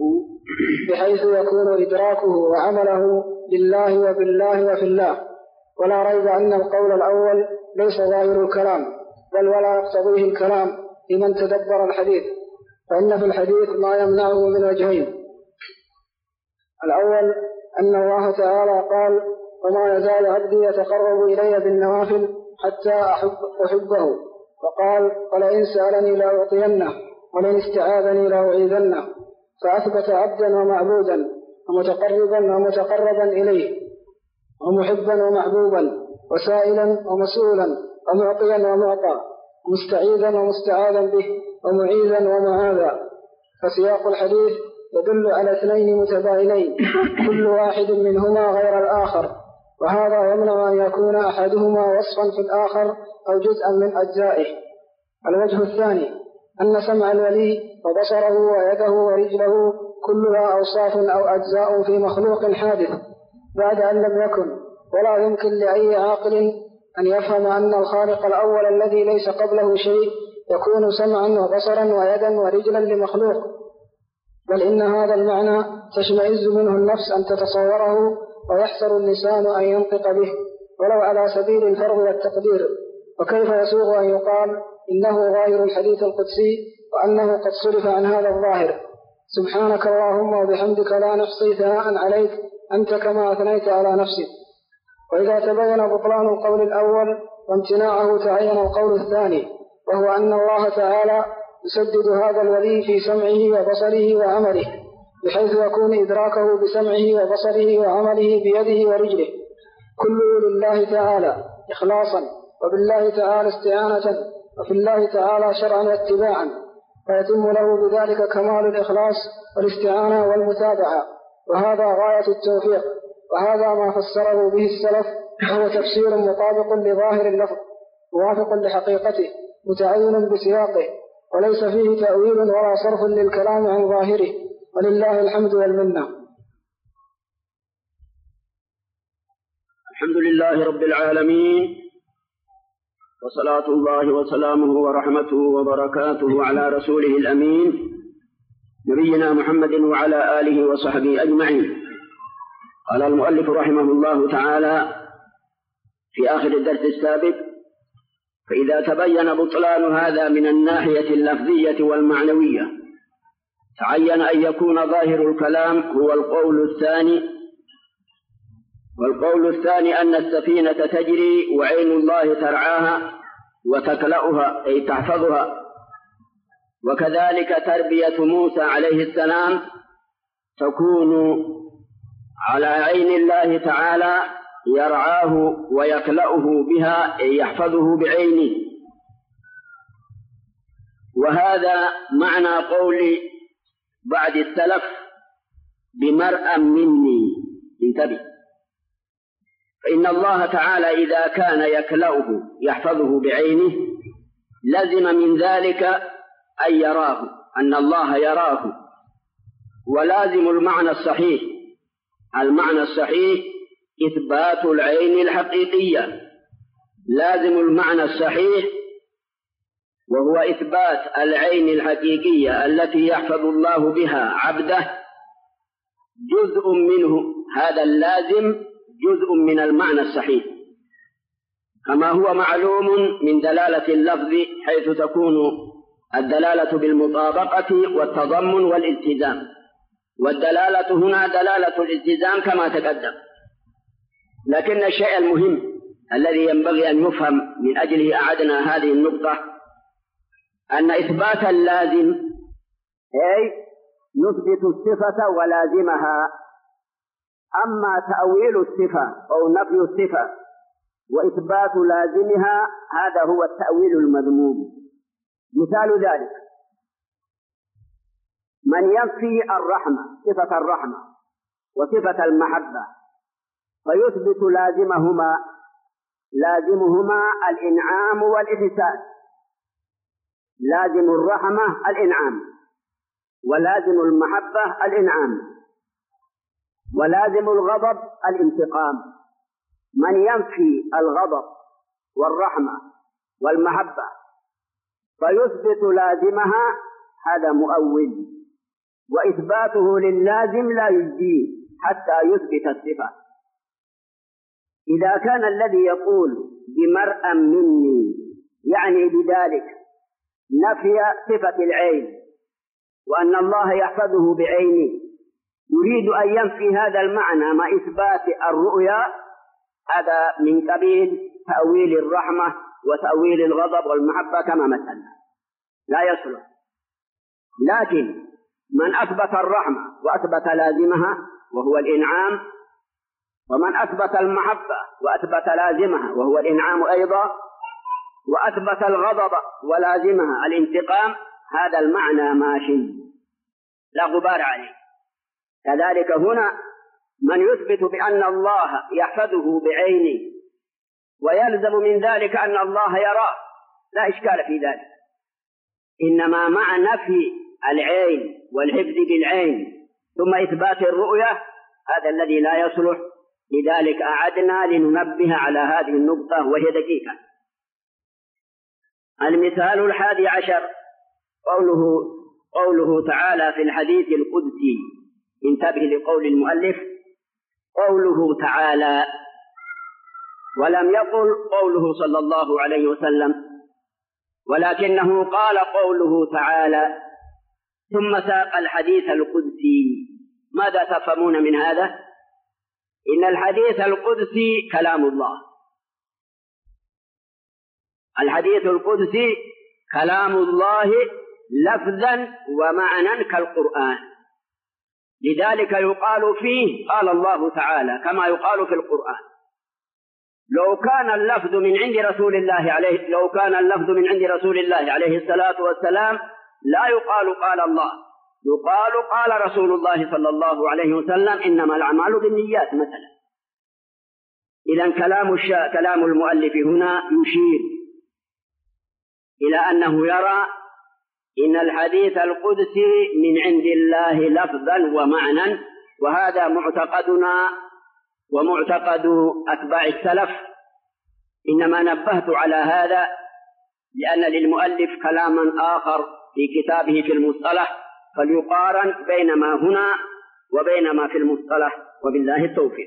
بحيث يكون إدراكه وعمله لله وبالله وفي الله. ولا ريب أن القول الأول ليس ظاهر الكلام، بل ولا يقتضيه الكلام لمن تدبر الحديث، فإن في الحديث ما يمنعه من وجهين: الأول أن الله تعالى قال: وما يزال عبدي يتقرب إلي بالنوافل حتى أحب أحبه، وقال: ولئن سألني لأعطينه، ولئن استعاذني لأعيذنه. فأثبت عبدا ومعبودا، ومتقربا ومتقربا إليه، ومحبا ومحبوبا، وسائلا ومسؤولا، ومعطيا ومعطى، ومستعيذا ومستعاذا به، ومعيذا ومعاذا. فسياق الحديث يدل على اثنين متباينين كل واحد منهما غير الآخر، وهذا يمنع أن يكون أحدهما وصفا في الآخر أو جزءا من أجزائه. الوجه الثاني أن سمع الولي وبصره ويده ورجله كلها أوصاف أو أجزاء في مخلوق حادث بعد أن لم يكن، ولا يمكن لأي عاقل أن يفهم أن الخالق الأول الذي ليس قبله شيء يكون سمعا وبصرا ويدا ورجلا لمخلوق، بل إن هذا المعنى تشمئز منه النفس أن تتصوره، ويحسر اللسان أن ينطق به ولو على سبيل الفرض والتقدير. وكيف يسوغ أن يقال إنه ظاهر الحديث القدسي وأنه قد صرف عن هذا الظاهر؟ سبحانك اللهم وبحمدك لا نحصي ثناء عليك أنت كما أثنيت على نفسك. وإذا تبين بطلان القول الأول وامتناعه تعين القول الثاني، وهو أن الله تعالى يسدد هذا الولي في سمعه وبصره وعمله، بحيث يكون إدراكه بسمعه وبصره وعمله بيده ورجله كله لله تعالى إخلاصا، وبالله تعالى استعانة، وفي الله تعالى شرعا واتباعا، فيتم له بذلك كمال الإخلاص والاستعانة والمتابعة. وهذا غاية التوفيق، وهذا ما فسره به السلف، وهو تفسير مطابق لظاهر اللفظ موافق لحقيقته متعين بسياقه، وليس فيه تأويل ولا صرف للكلام عن ظاهره، ولله الحمد والمنة. الحمد لله رب العالمين، وصلاة الله وسلامه ورحمته وبركاته على رسوله الأمين نبينا محمد وعلى آله وصحبه أجمعين. قال المؤلف رحمه الله تعالى في آخر الدرس السابق: فإذا تبين بطلان هذا من الناحية اللفظية والمعنوية تعين أن يكون ظاهر الكلام هو القول الثاني. والقول الثاني أن السفينة تجري وعين الله ترعاها وتكلأها أي تحفظها، وكذلك تربية موسى عليه السلام تكون على عين الله تعالى يرعاه ويكلأه بها أي يحفظه بعينه. وهذا معنى قول بعض السلف بمرأى مني. انتبه، فإن الله تعالى إذا كان يكلأه يحفظه بعينه لزم من ذلك أن يراه، أن الله يراه. ولازم المعنى الصحيح المعنى الصحيح إثبات العين الحقيقية، لازم المعنى الصحيح وهو إثبات العين الحقيقية التي يحفظ الله بها عبده جزء منه، هذا اللازم جزء من المعنى الصحيح، كما هو معلوم من دلالة اللفظ، حيث تكون الدلالة بالمطابقة والتضمن والالتزام، والدلالة هنا دلالة الالتزام كما تقدم. لكن الشيء المهم الذي ينبغي أن يفهم من أجله أعدنا هذه النقطة أن إثبات اللازم أي يثبت الصفة ولازمها، أما تأويل الصفة أو نفي الصفة وإثبات لازمها هذا هو التأويل المذموم. مثال ذلك من ينفي الرحمة، صفة الرحمة وصفة المحبة، فيثبت لازمهما لازمهما الإنعام والإحسان. لازم الرحمة الإنعام، ولازم المحبة الإنعام، ولازم الغضب الانتقام. من ينفي الغضب والرحمة والمحبة فيثبت لازمها هذا مؤول، وإثباته للازم لا يجزيه حتى يثبت الصفة. إذا كان الذي يقول بمرأ مني يعني بذلك نفي صفة العين وأن الله يحفظه بعينه، يريد أن ينفي هذا المعنى مع إثبات الرؤيا، هذا من قبيل تأويل الرحمة وتأويل الغضب والمحبة كما مثلنا، لا يصلح. لكن من أثبت الرحمة وأثبت لازمها وهو الإنعام، ومن أثبت المحبة وأثبت لازمها وهو الإنعام أيضا، وأثبت الغضب ولازمها الانتقام، هذا المعنى ماشي لا غبار عليه. كذلك هنا من يثبت بأن الله يحفظه بعينه ويلزم من ذلك أن الله يراه، لا إشكال في ذلك، إنما مع نفي العين والحفظ بالعين ثم إثبات الرؤية هذا الذي لا يصلح. لذلك أعدنا لننبه على هذه النقطة وهي دقيقة. المثال الحادي عشر قوله, قوله تعالى في الحديث القدسي، انتبه لقول المؤلف، قوله تعالى، ولم يقل قوله صلى الله عليه وسلم، ولكنه قال قوله تعالى ثم ساق الحديث القدسي. ماذا تفهمون من هذا؟ إن الحديث القدسي كلام الله، الحديث القدسي كلام الله لفظا ومعنى كالقرآن، لذلك يقال فيه قال الله تعالى كما يقال في القرآن. لو كان اللفظ من عند رسول الله عليه لو كان اللفظ من عند رسول الله عليه الصلاة والسلام لا يقال قال الله، يقال قال رسول الله صلى الله عليه وسلم إنما الأعمال بالنيات مثلا. إذن كلام الشا... كلام المؤلف هنا يشير إلى أنه يرى إن الحديث القدسي من عند الله لفظا ومعنى، وهذا معتقدنا ومعتقد أتباع السلف. إنما نبهت على هذا لأن للمؤلف كلاما آخر في كتابه في المصطلح، فليقارن بين ما هنا وبين ما في المصطلح، وبالله التوفيق.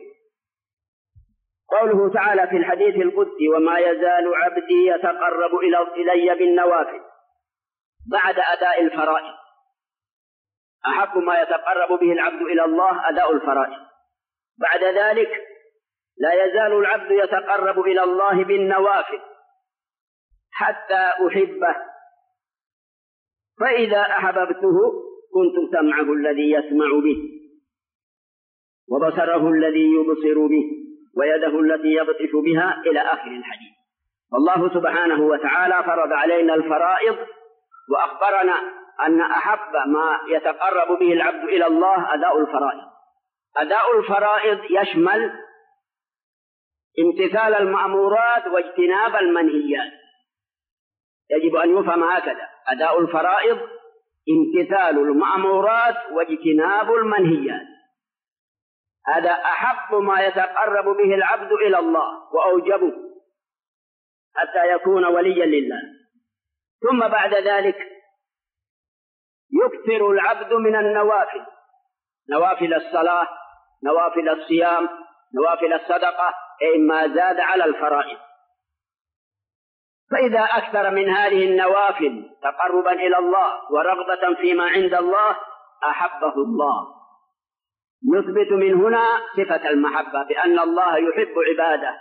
قوله تعالى في الحديث القدسي وما يزال عبدي يتقرب إلي بالنوافل، بعد أداء الفرائض. أحب ما يتقرب به العبد إلى الله أداء الفرائض، بعد ذلك لا يزال العبد يتقرب إلى الله بالنوافل حتى أحبه، فإذا أحببته كنت سمعه الذي يسمع به وبصره الذي يبصر به ويده التي يبطش بها إلى آخر الحديث. والله سبحانه وتعالى فرض علينا الفرائض وأخبرنا أن أحب ما يتقرب به العبد إلى الله أداء الفرائض. أداء الفرائض يشمل امتثال المأمورات واجتناب المنهيات، يجب أن يفهم هكذا: أداء الفرائض امتثال المأمورات واجتناب المنهيات، هذا أحب ما يتقرب به العبد إلى الله وأوجبه حتى يكون وليا لله. ثم بعد ذلك يكثر العبد من النوافل، نوافل الصلاة، نوافل الصيام، نوافل الصدقة، أي ما زاد على الفرائض. فإذا أكثر من هذه النوافل تقربا إلى الله ورغبة فيما عند الله أحبه الله. يثبت من هنا صفة المحبة، بأن الله يحب عباده.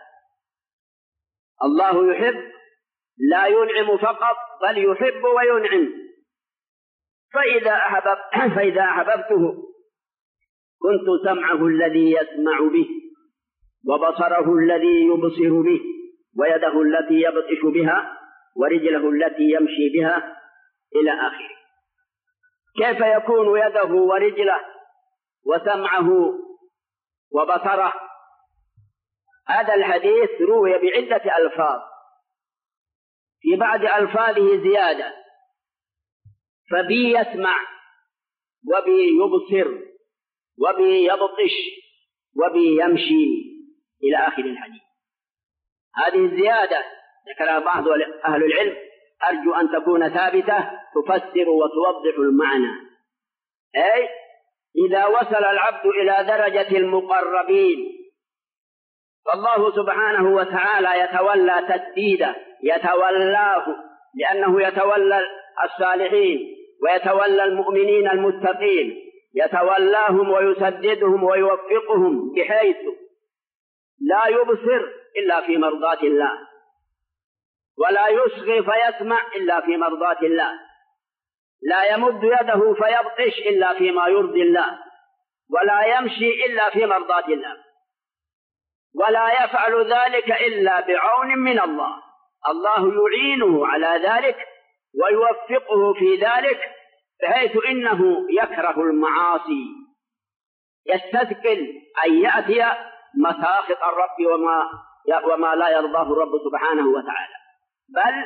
الله يحب، لا ينعم فقط بل يحب وينعم. فإذا أحبب فإذا أحببته كنت سمعه الذي يسمع به، وبصره الذي يبصر به، ويده التي يبطش بها، ورجله التي يمشي بها، إلى آخره. كيف يكون يده ورجله وسمعه وبصره؟ هذا الحديث روي بعدة ألفاظ، في بعض ألفاظه زيادة، فبي يسمع، وبي يبصر، وبي يبطش، وبي يمشي، إلى آخر الحديث. هذه الزيادة ذكرها بعض أهل العلم، أرجو أن تكون ثابتة تفسر وتوضح المعنى. أي إذا وصل العبد إلى درجة المقربين فالله سبحانه وتعالى يتولى تسديده، يتولاه، لأنه يتولى الصالحين ويتولى المؤمنين المتقين، يتولاهم ويسددهم ويوفقهم بحيث لا يبصر إلا في مرضاة الله، ولا يصغي فيسمع إلا في مرضاة الله، لا يمد يده فيبطش إلا فيما يرضي الله، ولا يمشي إلا في مرضاة الله، ولا يفعل ذلك إلا بعون من الله. الله يعينه على ذلك ويوفقه في ذلك، بحيث إنه يكره المعاصي، يستثقل أن يأتي مساخط الرب وما, وما لا يرضاه الرب سبحانه وتعالى، بل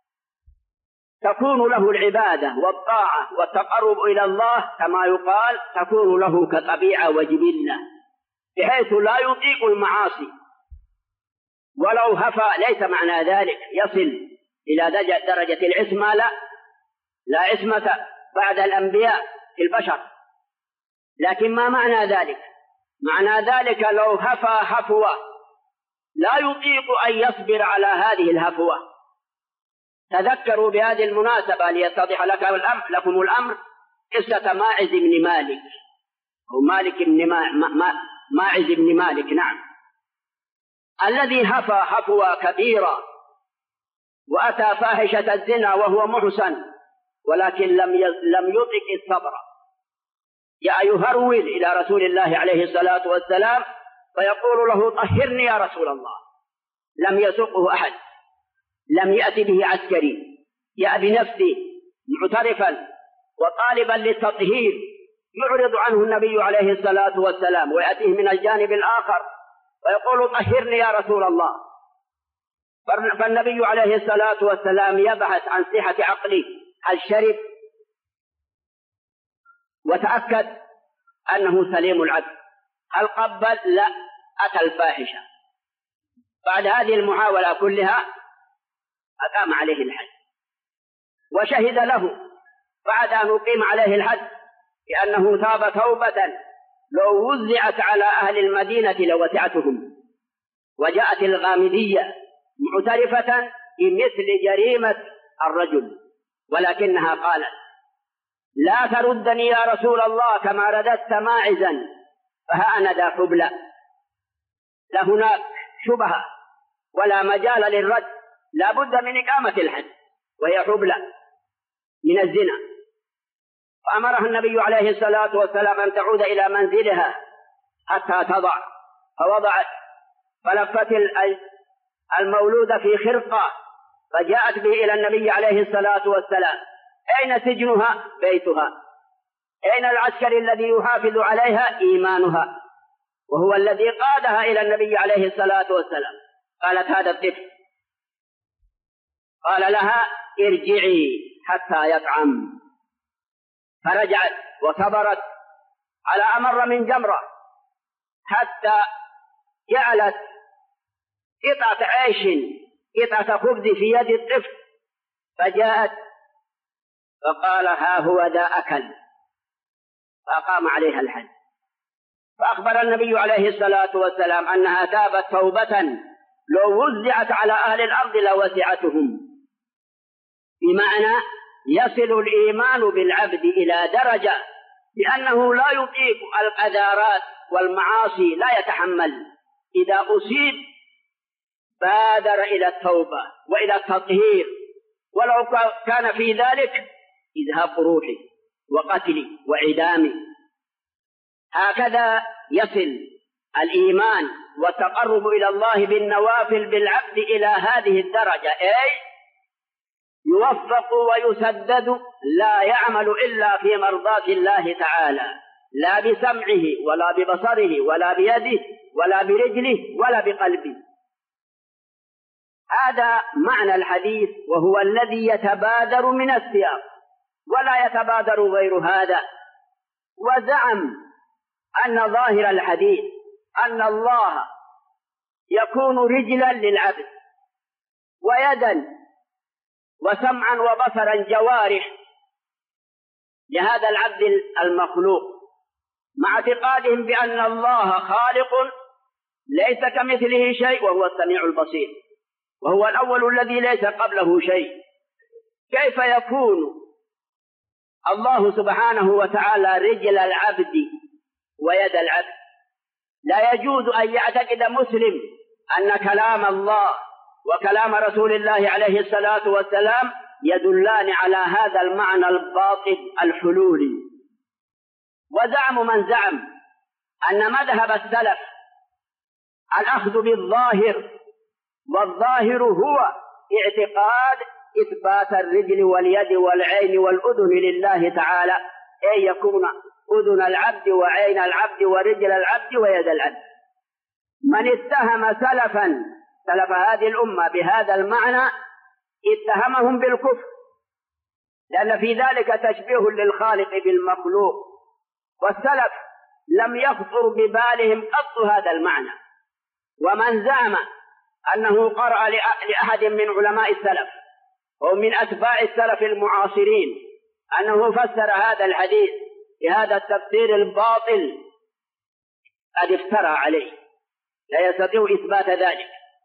تكون له العبادة والطاعة والتقرب إلى الله كما يقال تكون له كطبيعة وجبلة، بحيث لا يطيق المعاصي ولو هفى. ليس معنى ذلك يصل إلى درجة العصمة، لا لا عصمة بعد الأنبياء في البشر، لكن ما معنى ذلك؟ معنى ذلك لو هفى هفوة لا يطيق أن يصبر على هذه الهفوة. تذكروا بهذه المناسبة ليتضح لك الأمر لكم الأمر قصة ماعز بن مالك، أو مالك بن ما ما ماعز بن مالك، نعم، الذي هفى هفوة كبيرة وأتى فاحشة الزنا وهو محسن، ولكن لم لم يطق الصبر، جاء يهرول إلى رسول الله عليه الصلاة والسلام فيقول له طهرني يا رسول الله. لم يسقه أحد، لم يأتي به عسكري، جاء بنفسه معترفا وطالبا للتطهير، يعرض عنه النبي عليه الصلاة والسلام ويأتيه من الجانب الآخر ويقول طهرني يا رسول الله. فالنبي عليه الصلاة والسلام يبحث عن صحة عقله، هل شرب وتأكد أنه سليم العقل، هل قبل؟ لا، أتى الفاحشة. بعد هذه المحاولة كلها أقام عليه الحد وشهد له بعد أن أقيم عليه الحد بأنه تاب توبة لو وزعت على أهل المدينة لوسعتهم. وجاءت الغامدية معترفة بمثل جريمة الرجل، ولكنها قالت لا تردني يا رسول الله كما رددت ماعزا، فها أنا ذا حبلى، لا هناك شبهة ولا مجال للرد، لا بد من إقامة الحد، وهي حبلى من الزنا. فأمرها النبي عليه الصلاة والسلام أن تعود إلى منزلها حتى تضع، فوضعت، فلفت المولود في خرقة فجاءت به إلى النبي عليه الصلاة والسلام. أين سجنها؟ بيتها. أين العسكري الذي يحافظ عليها؟ إيمانها، وهو الذي قادها إلى النبي عليه الصلاة والسلام. قالت هذا الطفل، قال لها ارجعي حتى يطعم، فرجعت وصبرت على أمر من جمرة حتى جعلت قطعة عيش، قطعة خبز في يد الطفل، فجاءت فقال ها هو ذا أكل، فأقام عليها الحد. فأخبر النبي عليه الصلاة والسلام أنها تابت توبة لو وزعت على أهل الأرض لوسعتهم، بمعنى يصل الإيمان بالعبد إلى درجة لأنه لا يطيق القذارات والمعاصي، لا يتحمل. إذا أصيب بادر إلى التوبة وإلى التطهير، ولو كان في ذلك إذهاب روحي وقتلي وعدامي. هكذا يصل الإيمان والتقرب إلى الله بالنوافل بالعبد إلى هذه الدرجة، أي يوفق ويسدد، لا يعمل إلا في مرضاة الله تعالى، لا بسمعه ولا ببصره ولا بيده ولا برجله ولا بقلبه. هذا معنى الحديث، وهو الذي يتبادر من السياق ولا يتبادر غير هذا. وزعم أن ظاهر الحديث أن الله يكون رجلا للعبد ويدا وسمعا وبصرا جوارح لهذا العبد المخلوق، مع اعتقادهم بأن الله خالق ليس كمثله شيء وهو السميع البصير، وهو الأول الذي ليس قبله شيء. كيف يكون الله سبحانه وتعالى رجل العبد ويد العبد؟ لا يجوز أن يعتقد مسلم أن كلام الله وكلام رسول الله عليه الصلاة والسلام يدلان على هذا المعنى الباطل الحلولي. وزعم من زعم أن مذهب السلف الأخذ بالظاهر، والظاهر هو اعتقاد إثبات الرجل واليد والعين والأذن لله تعالى، أي يكون أذن العبد وعين العبد ورجل العبد ويد العبد. من اتهم سلفا سلف هذه الأمة بهذا المعنى اتهمهم بالكفر، لأن في ذلك تشبيه للخالق بالمخلوق، والسلف لم يخطر ببالهم قط هذا المعنى. ومن زعم أنه قرأ لأحد من علماء السلف ومن أتباع السلف المعاصرين أنه فسر هذا الحديث بهذا التفسير الباطل قد افترى عليه، لا يستطيع إثبات ذلك.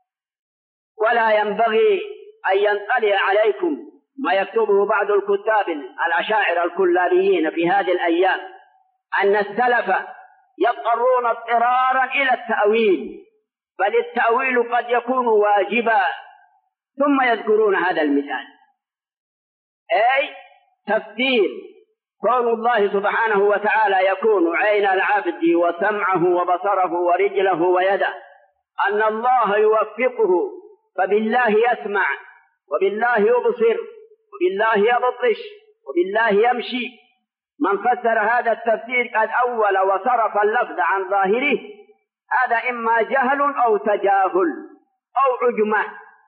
ولا ينبغي أن ينطلع عليكم ما يكتبه بعض الكتاب الأشاعرة الكلابيين في هذه الأيام، أن السلف يضطرون اضطرارا إلى التأويل، بل التأويل قد يكون واجبا، ثم يذكرون هذا المثال، أي تفسير كون الله سبحانه وتعالى يكون عين العبد وسمعه وبصره ورجله ويده، أن الله يوفقه فبالله يسمع وبالله يبصر وبالله يبطش وبالله يمشي. من فسر هذا التفسير قد أول وصرف اللفظ عن ظاهره، هذا إما جهل أو تجاهل أو عجمة.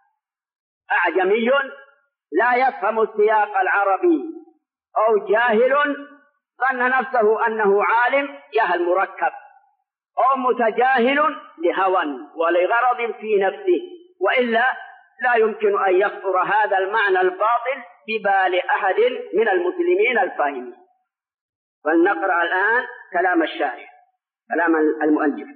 أعجمي لا يفهم السياق العربي، أو جاهل ظن نفسه أنه عالم جهل مركب، أو متجاهل لهوى ولغرض في نفسه، وإلا لا يمكن أن يخطر هذا المعنى الباطل ببال أحد من المسلمين الفاهمين. فلنقرأ الآن كلام الشارح، كلام المؤلف.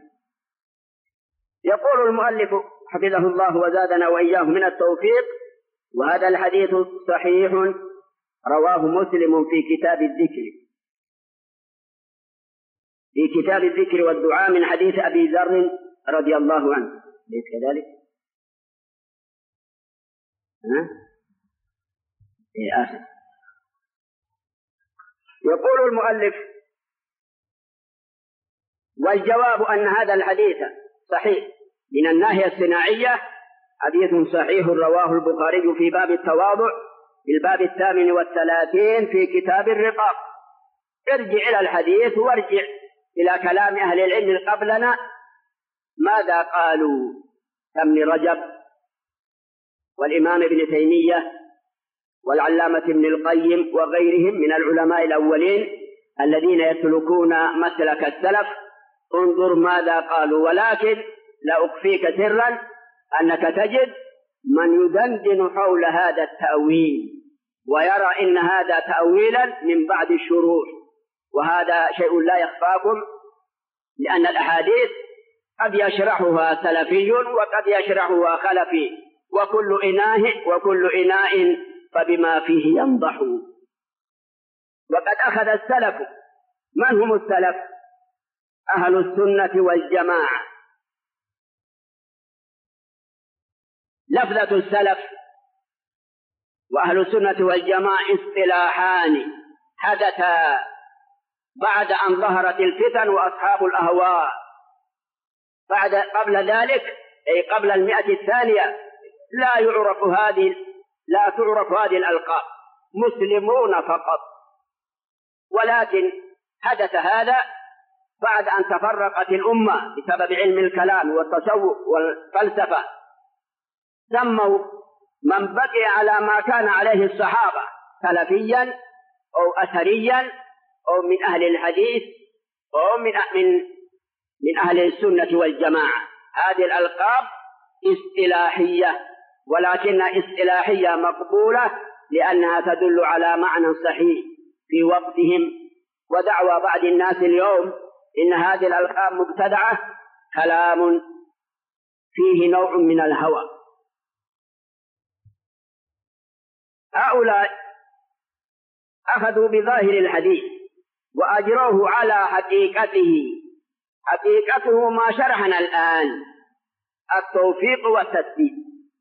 يقول المؤلف حفظه الله وزادنا وإياه من التوفيق: وهذا الحديث صحيح رواه مسلم في كتاب الذكر في كتاب الذكر والدعاء من حديث أبي ذر رضي الله عنه. ليس كذلك؟ ها؟ إيه آسف. يقول المؤلف: والجواب أن هذا الحديث صحيح من الناحية الصناعية، حديث صحيح رواه البخاري في باب التواضع في الباب الثامن والثلاثين في كتاب الرقاق. ارجع إلى الحديث وارجع إلى كلام أهل العلم قبلنا ماذا قالوا كابن رجب والإمام ابن تيمية والعلامة ابن القيم وغيرهم من العلماء الأولين الذين يسلكون مسلك السلف. انظر ماذا قالوا. ولكن لا أخفيك سرا أنك تجد من يدندن حول هذا التأويل ويرى إن هذا تأويلا من بعد الشروع، وهذا شيء لا يخفاكم، لأن الأحاديث قد يشرحها سلفي وقد يشرحها خلفي، وكل إناء وكل إناء فبما فيه ينضح. وقد أخذ السلف، من هم السلف؟ أهل السنة والجماعة. لفظة السلف وأهل السنة والجماعة اصطلاحان حدثا بعد أن ظهرت الفتن وأصحاب الأهواء. بعد قبل ذلك أي قبل المئة الثانية لا يعرف هذه لا تعرف هذه الألقاب، مسلمون فقط. ولكن حدث هذا بعد أن تفرقت الأمة بسبب علم الكلام والتصوف والفلسفة، سموا من بقي على ما كان عليه الصحابة سلفيا أو أثريا أو من أهل الحديث أو من من من أهل السنة والجماعة. هذه الألقاب اصطلاحية، ولكن اصطلاحية مقبولة لأنها تدل على معنى صحيح في وقتهم. ودعوى بعض الناس اليوم إن هذه الألقاب مبتدعة كلام فيه نوع من الهوى. هؤلاء أخذوا بظاهر الحديث وأجروه على حقيقته. حقيقته ما شرحنا الآن، التوفيق والتثبيت.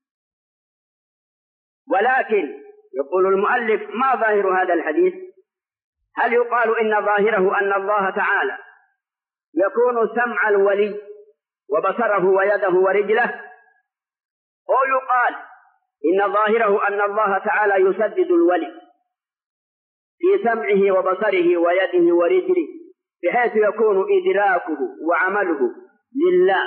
ولكن يقول المؤلف: ما ظاهر هذا الحديث؟ هل يقال إن ظاهره أن الله تعالى يكون سمع الولي وبصره ويده ورجله، أو يقال إن ظاهره أن الله تعالى يسدد الولي في سمعه وبصره ويده ورجله بحيث يكون إدراكه وعمله لله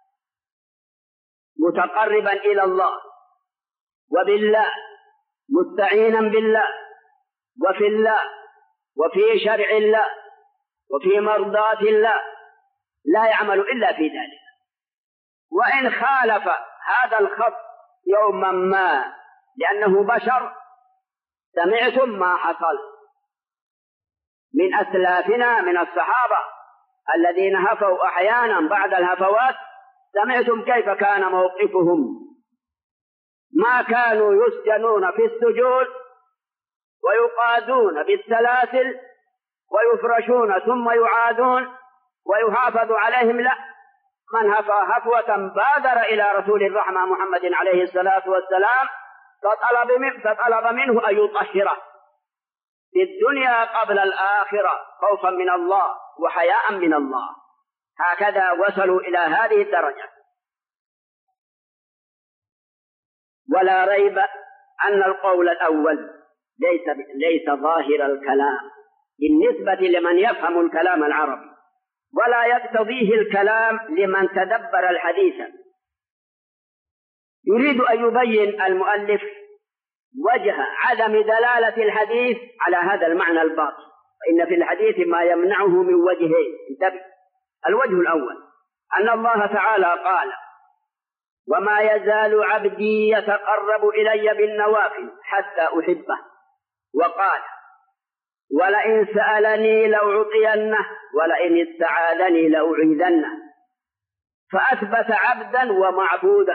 متقربا إلى الله وبالله مستعينا بالله وفي الله وفي شرع الله وفي مرضاة الله، لا يعمل إلا في ذلك. وإن خالف هذا الخط يوما ما لأنه بشر، سمعتم ما حصل من أسلافنا من الصحابة الذين هفوا أحيانا بعد الهفوات، سمعتم كيف كان موقفهم. ما كانوا يسجنون في السجون ويقادون بالسلاسل ويفرشون ثم يعادون ويحافظ عليهم، لا، من هفى هفوة بادر إلى رسول الرحمة محمد عليه الصلاة والسلام فطلب منه, فطلب منه أن يطهره في الدنيا قبل الآخرة خوفا من الله وحياء من الله. هكذا وصلوا إلى هذه الدرجة. ولا ريب أن القول الأول ليس, ليس ظاهر الكلام بالنسبة لمن يفهم الكلام العربي، ولا يقتضيه الكلام لمن تدبر الحديث. يريد أن يبين المؤلف وجه عدم دلالة الحديث على هذا المعنى الباطل، فإن في الحديث ما يمنعه من وجهين. انتبه. الوجه الأول أن الله تعالى قال: وما يزال عبدي يتقرب إلي بالنوافل حتى أحبه. وقال: ولئن سألني لأعطينه ولئن استعاذني لأعيذنه. فأثبت عبدا ومعبودا.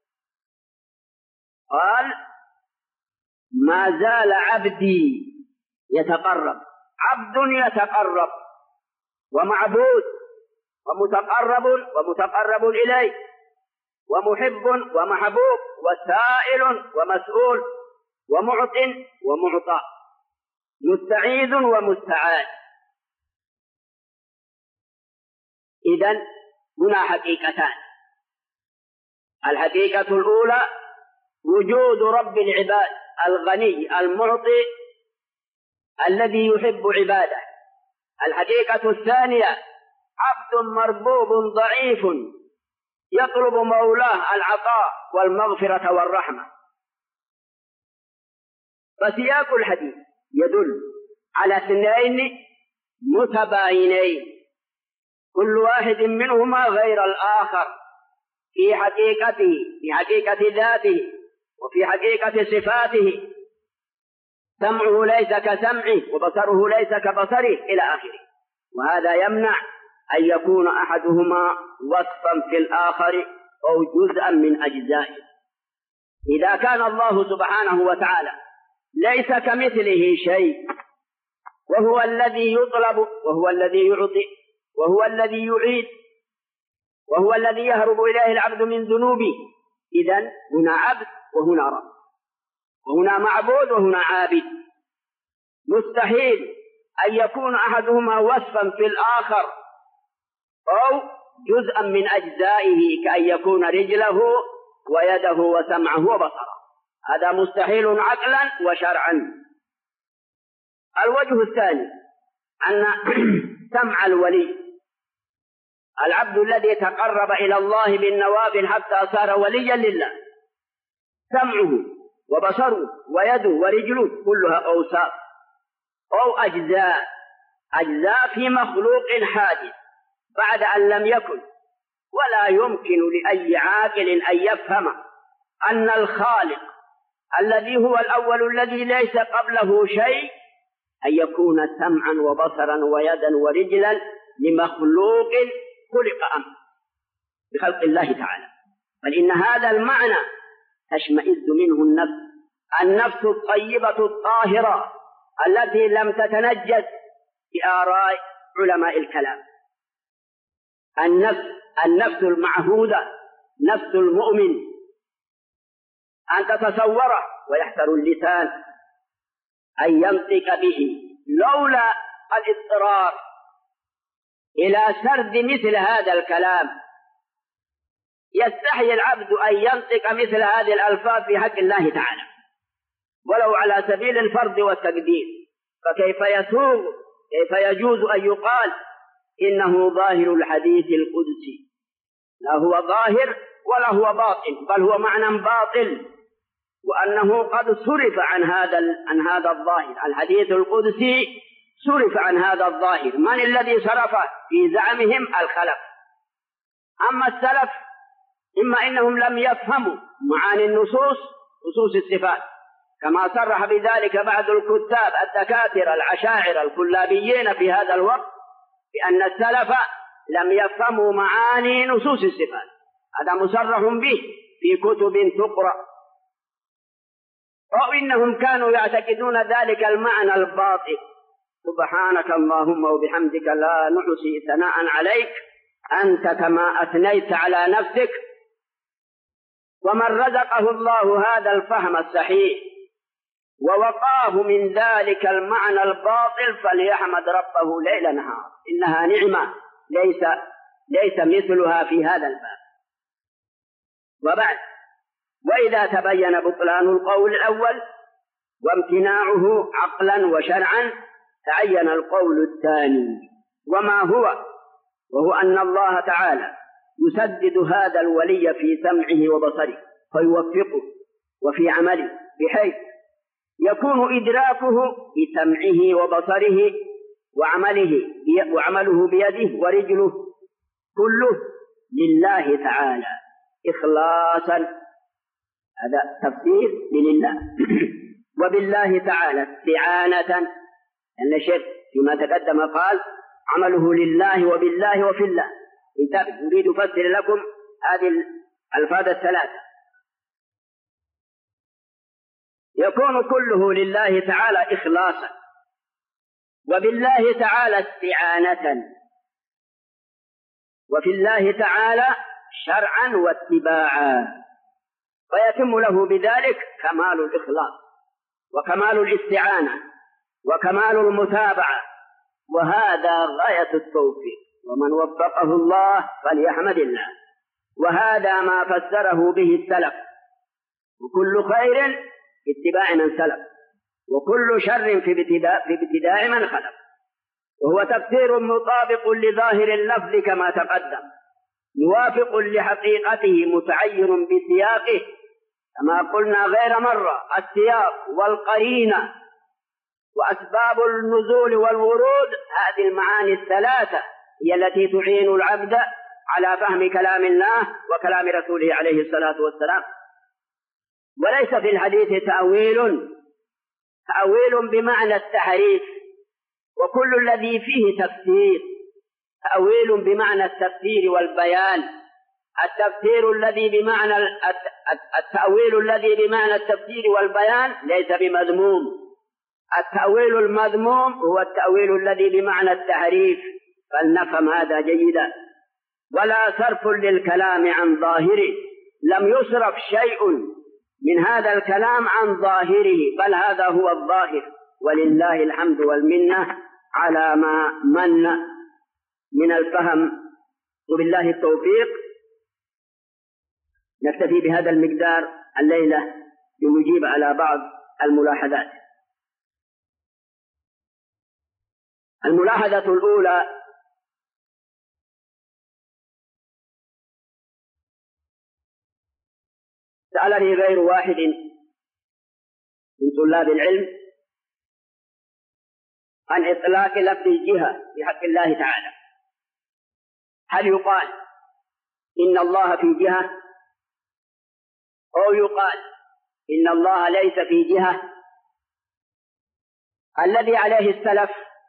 قال: ما زال عبدي يتقرب، عبد يتقرب ومعبود ومتقرب ومتقرب إليه ومحب ومحبوب وسائل ومسؤول ومعط ومعطى مستعيذ ومستعاذ. إذن هنا حقيقتان. الحقيقة الأولى وجود رب العباد الغني المعطي الذي يحب عباده. الحقيقة الثانية عبد مربوب ضعيف يطلب مولاه العطاء والمغفرة والرحمة. فسياق الحديث يدل على اثنين متباينين كل واحد منهما غير الآخر في حقيقته، في حقيقة ذاته وفي حقيقة صفاته. سمعه ليس كسمعه وبصره ليس كبصره إلى آخره. وهذا يمنع أن يكون أحدهما وصفا في الآخر أو جزءا من أجزائه. إذا كان الله سبحانه وتعالى ليس كمثله شيء، وهو الذي يطلب وهو الذي يعطي وهو الذي يعيد وهو الذي يهرب إليه العبد من ذنوبه، إذن هنا عبد وهنا رب، وهنا معبود وهنا عابد. مستحيل أن يكون أحدهما وصفا في الآخر أو جزءا من أجزائه، كأن يكون رجله ويده وسمعه وبصره، هذا مستحيل عقلا وشرعا. الوجه الثاني أن سمع الولي، العبد الذي تقرب إلى الله بالنوافل حتى صار وليا لله، سمعه وبصره ويده ورجله كلها أوصاف أو أجزاء أجزاء في مخلوق حادث بعد أن لم يكن. ولا يمكن لأي عاقل أن يفهم أن الخالق الذي هو الأول الذي ليس قبله شيء أن يكون سمعا وبصرا ويدا ورجلا لمخلوق خلق أمر بخلق الله تعالى، بل إن هذا المعنى تشمئز منه النفس، النفس الطيبة الطاهرة التي لم تتنجس بآراء علماء الكلام. النفس النفس المعهودة، نفس المؤمن، أن تتصوره ويحتر اللسان أن ينطق به لولا الاضطرار إلى سرد مثل هذا الكلام. يستحي العبد أن ينطق مثل هذه الألفاظ في حق الله تعالى ولو على سبيل الفرض والتقدير، فكيف يسوغ كيف يجوز أن يقال إنه ظاهر الحديث القدسي؟ لا هو ظاهر ولا هو باطن، بل هو معنى باطل، وأنه قد صرف عن هذا عن هذا الظاهر. الحديث القدسي صرف عن هذا الظاهر. من الذي صرفه؟ في زعمهم الخلف. أما السلف إما إنهم لم يفهموا معاني النصوص، نصوص الصفات، كما صرح بذلك بعض الكتاب الدكاترة العشاعرة الكلابيين في هذا الوقت، بأن السلف لم يفهموا معاني نصوص الصفات. هذا مصرح به في كتب تقرأ. أو إنهم كانوا يعتقدون ذلك المعنى الباطل. سبحانك اللهم وبحمدك لا نحصي ثناء عليك أنت كما أثنيت على نفسك. ومن رزقه الله هذا الفهم الصحيح ووقاه من ذلك المعنى الباطل فليحمد ربه ليل نهار، إنها نعمة ليس ليس مثلها في هذا الباب. وبعد، وإذا تبين بطلان القول الأول وامتناعه عقلا وشرعا تعين القول الثاني، وما هو؟ وهو أن الله تعالى يسدد هذا الولي في سمعه وبصره فيوفقه وفي عمله، بحيث يكون إدراكه بسمعه وبصره وعمله وعمله بيده ورجله كله لله تعالى إخلاصا. هذا تفسير لله. وبالله تعالى استعانة، لأن الشيخ فيما تقدم قال عمله لله وبالله وفي الله. انتبه، أريد أفسر لكم هذه الألفاظ الثلاثة. يكون كله لله تعالى إخلاصا، وبالله تعالى استعانة، وفي الله تعالى شرعا واتباعا، فيتم له بذلك كمال الإخلاص وكمال الاستعانة وكمال المتابعة، وهذا غاية التوفيق. ومن وفقه الله فليحمد الله. وهذا ما فسره به السلف، وكل خير في اتباع من سلف، وكل شر في ابتداء في ابتداء من خلف. وهو تفسير مطابق لظاهر اللفظ كما تقدم، موافق لحقيقته متعين بسياقه، كما قلنا غير مرة. السياق والقرينة وأسباب النزول والورود، هذه المعاني الثلاثة هي التي تعين العبد على فهم كلام الله وكلام رسوله عليه الصلاة والسلام. وليس في الحديث تأويل تأويل بمعنى التحريف، وكل الذي فيه تفسير. تأويل بمعنى التفسير والبيان. التفسير الذي بمعنى التأويل الذي بمعنى التفسير والبيان ليس بمذموم. التأويل المذموم هو التأويل الذي بمعنى التحريف، فلنفهم هذا جيدا. ولا صرف للكلام عن ظاهره، لم يصرف شيء من هذا الكلام عن ظاهره، بل هذا هو الظاهر، ولله الحمد والمنة على ما من من الفهم، وبالله التوفيق. نكتفي بهذا المقدار الليلة لنجيب على بعض الملاحظات. الملاحظة الأولى: سألني غير واحد من طلاب العلم عن إطلاق لفظ الجهة في حق الله تعالى، هل يقال إن الله في جهة، أو يقال إن الله ليس في جهة؟ الذي عليه السلف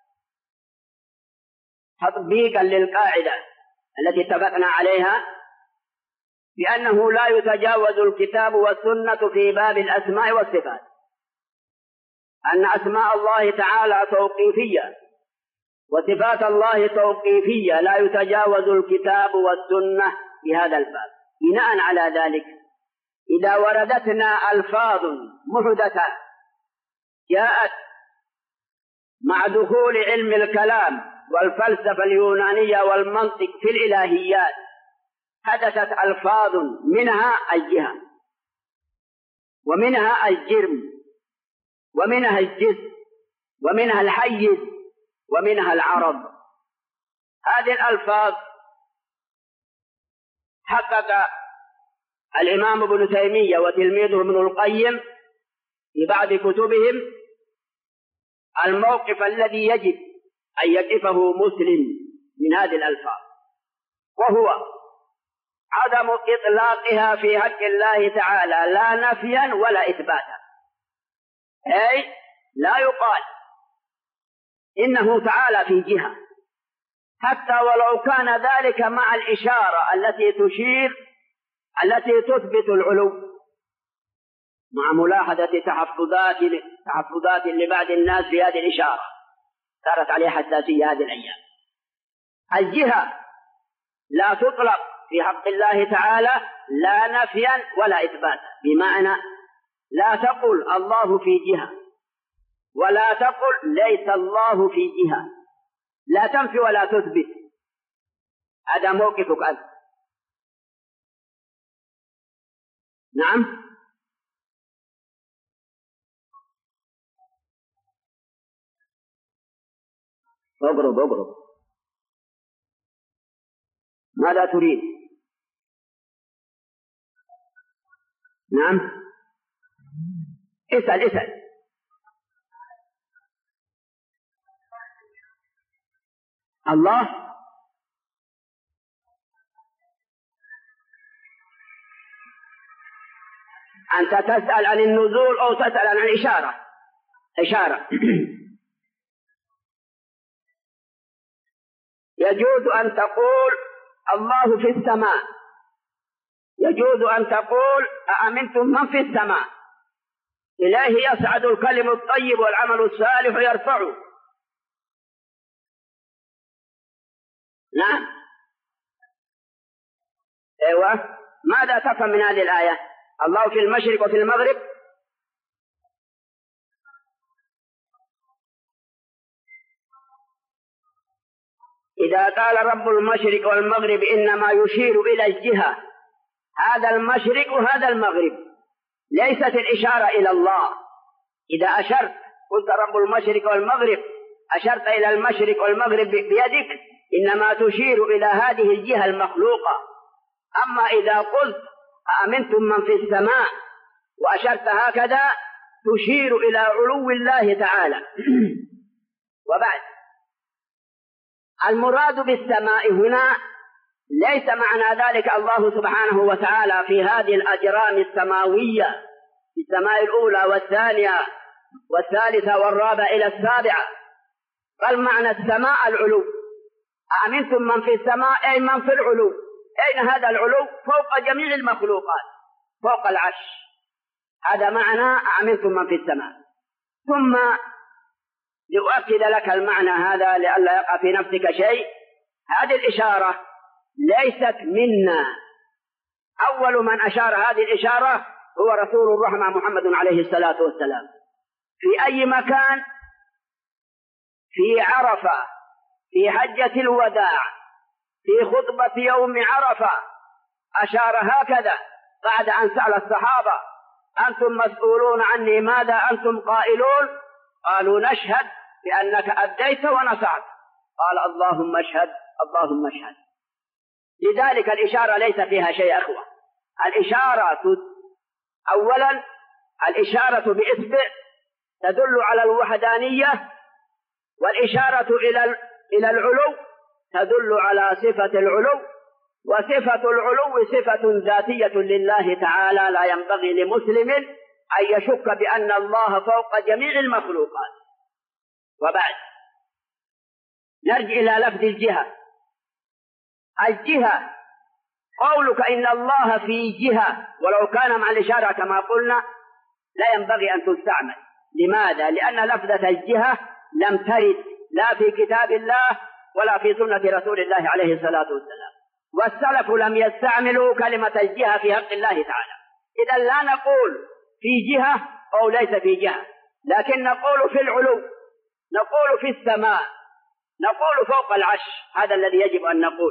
تطبيقا للقاعدة التي اتفقنا عليها بأنه لا يتجاوز الكتاب والسنة في باب الأسماء والصفات، أن أسماء الله تعالى توقيفية وصفات الله توقيفية، لا يتجاوز الكتاب والسنة في هذا الباب. بناء على ذلك إذا وردتنا ألفاظ محدثة جاءت مع دخول علم الكلام والفلسفة اليونانية والمنطق في الإلهيات، حدثت ألفاظ منها الجهة، ومنها الجرم، ومنها الجزء، ومنها الحيز، ومنها العرض. هذه الألفاظ حقق الإمام ابن تيمية وتلميذه ابن القيم في بعض كتبهم الموقف الذي يجب أن يقفه مسلم من هذه الألفاظ، وهو عدم إطلاقها في حق الله تعالى لا نفيا ولا إثباتا. أي لا يقال إنه تعالى في جهة، حتى ولو كان ذلك مع الإشارة التي تشير التي تثبت العلو، مع ملاحظة تحفظات تحفظات لبعض الناس في هذه الإشارة، صارت عليها حساسية هذه الأيام. الجهة لا تطلق في حق الله تعالى لا نفيا ولا إثباتا، بمعنى لا تقل الله في جهة، ولا تقل ليس الله في جهة، لا تنفي ولا تثبت. هذا موقفك أنت. نعم. اقرب اقرب. ماذا تريد؟ نعم. اسأل اسأل. الله أنت تسأل عن النزول أو تسأل عن الإشارة؟ إشارة. يجوز أن تقول الله في السماء، يجوز أن تقول أأمنتم من في السماء، إليه يصعد الكلم الطيب والعمل الصالح يرفعه. نعم. أيوة. ماذا تفهم من هذه الآية؟ الله في المشرق وفي المغرب. إذا قال رب المشرق والمغرب إنما يشير إلى الجهة، هذا المشرق وهذا المغرب، ليست الإشارة إلى الله. إذا أشرت قلت رب المشرق والمغرب، أشرت إلى المشرق والمغرب بيدك، إنما تشير إلى هذه الجهة المخلوقة. أما إذا قلت أأمنتم من في السماء وأشرت هكذا، تشير إلى علو الله تعالى. وبعد، المراد بالسماء هنا ليس معنى ذلك الله سبحانه وتعالى في هذه الأجرام السماوية، في السماء الأولى والثانية والثالثة والرابعة إلى السابعة. بل معنى السماء العلو. أأمنتم من في السماء أي من في العلو. أين هذا العلو؟ فوق جميع المخلوقات، فوق العرش. هذا معنى أأمنتم من في السماء. ثم لأؤكد لك المعنى هذا لئلا يقع في نفسك شيء. هذه الإشارة ليست منا. أول من أشار هذه الإشارة هو رسول الرحمة محمد عليه الصلاة والسلام في أي مكان، في عرفة، في حجة الوداع، في خطبة يوم عرفة، أشار هكذا بعد أن سأل الصحابة: أنتم مسؤولون عني، ماذا أنتم قائلون؟ قالوا: نشهد بأنك أديت ونصحت. قال: اللهم اشهد، اللهم اشهد. لذلك الإشارة ليس فيها شيء أخوة. الإشارة أولا الإشارة بإصبع تدل على الوحدانية، والإشارة إلى إلى العلو تدل على صفة العلو، وصفة العلو صفة ذاتية لله تعالى، لا ينبغي لمسلم أن يشك بأن الله فوق جميع المخلوقات. وبعد نرجع إلى لفظ الجهة. الجهة قولك إن الله في جهة، ولو كان مع الإشارة كما قلنا لا ينبغي أن تستعمل. لماذا؟ لأن لفظة الجهة لم ترد لا في كتاب الله ولا في سنة رسول الله عليه الصلاة والسلام، والسلف لم يستعملوا كلمة الجهة في حق الله تعالى. إذا لا نقول في جهة أو ليس في جهة، لكن نقول في العلو، نقول في السماء، نقول فوق العرش. هذا الذي يجب أن نقول.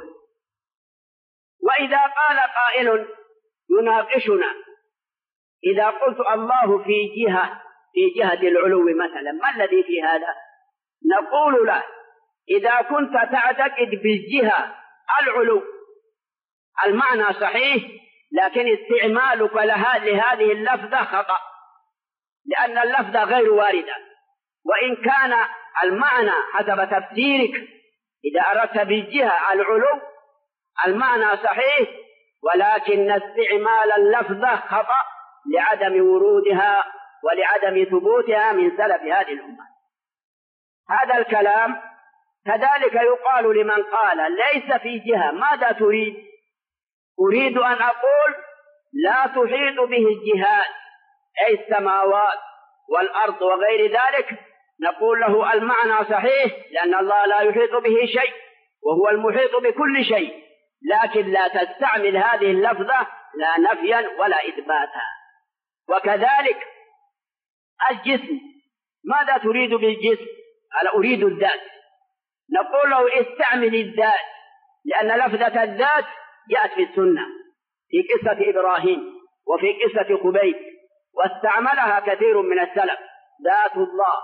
وإذا قال قائل يناقشنا: إذا قلت الله في جهة، في جهة العلو مثلا، ما الذي في هذا؟ نقول له: إذا كنت تعتقد بالجهة العلو المعنى صحيح، لكن استعمالك لها لهذه اللفظة خطأ، لأن اللفظة غير واردة. وإن كان المعنى حسب تفسيرك إذا أردت بالجهة العلو المعنى صحيح، ولكن استعمال اللفظة خطأ لعدم ورودها ولعدم ثبوتها من سلف هذه الأمة. هذا الكلام كذلك يقال لمن قال ليس في جهة. ماذا تريد؟ أريد أن أقول لا تحيط به الجهات، أي السماوات والأرض وغير ذلك. نقول له المعنى صحيح، لأن الله لا يحيط به شيء وهو المحيط بكل شيء، لكن لا تستعمل هذه اللفظة لا نفيا ولا إثباتا. وكذلك الجسم، ماذا تريد بالجسم؟ أنا أريد الذات. نقول له استعمل الذات، لأن لفظة الذات جاءت في السنة في قصة إبراهيم وفي قصة خبيب، واستعملها كثير من السلف، ذات الله.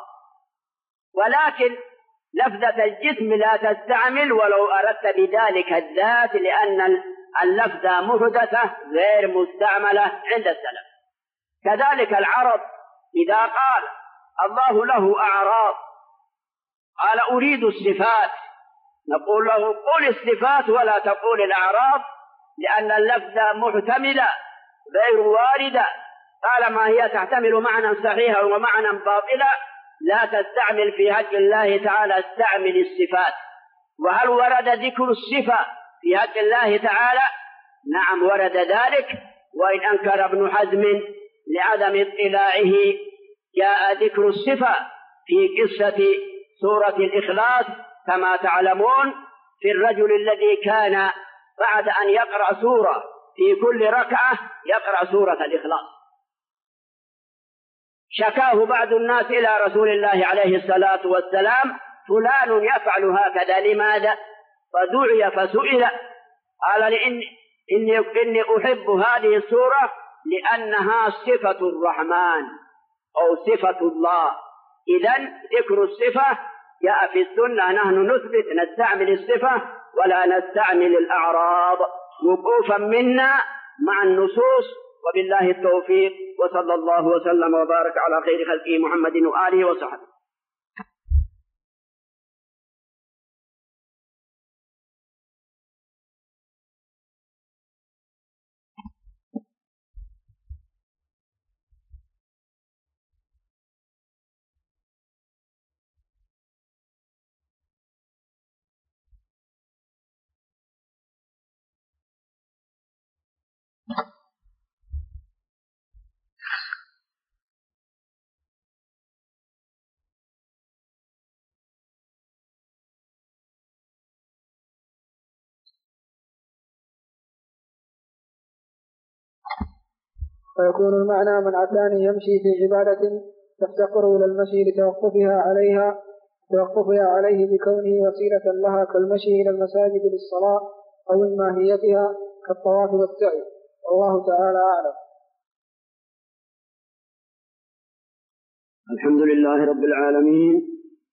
ولكن لفظة الجسم لا تستعمل ولو أردت بذلك الذات، لأن اللفظة محدثة غير مستعملة عند السلف. كذلك العرض، إذا قال الله له أعراض قال أريد الصفات، نقول له قل الصفات ولا تقول الأعراض، لأن اللفظة محتملة غير واردة. طالما هي تحتمل معنى صحيحا ومعنى باطلا لا تستعمل في حق الله تعالى، استعمل الصفات. وهل ورد ذكر الصفة في حق الله تعالى؟ نعم ورد ذلك، وإن أنكر ابن حزم لعدم اطلاعه جاء ذكر الصفة في قصة سورة الإخلاص كما تعلمون، في الرجل الذي كان بعد أن يقرأ سورة في كل ركعة يقرأ سورة الإخلاص. شكاه بعض الناس إلى رسول الله عليه الصلاة والسلام: فلان يفعل هكذا، لماذا؟ فدعي فسئل قال: لإني إني, إني أحب هذه السورة لأنها صفة الرحمن أو صفة الله. إذن ذكر الصفة جاء في السنة، نحن نثبت نستعمل الصفة ولا نستعمل الأعراض، وقوفا منا مع النصوص. وبالله التوفيق، وصلى الله وسلم وبارك على خير خلقه محمد وآله وصحبه. فيكون المعنى من عداني يمشي في عبادة تفتقر إلى المشي لتوقفها عليها توقفها عليه بكونه وسيلة لها كالمشي إلى المساجد للصلاة أو من ماهيتها كالطواف والسعي، والله تعالى أعلم. الحمد لله رب العالمين،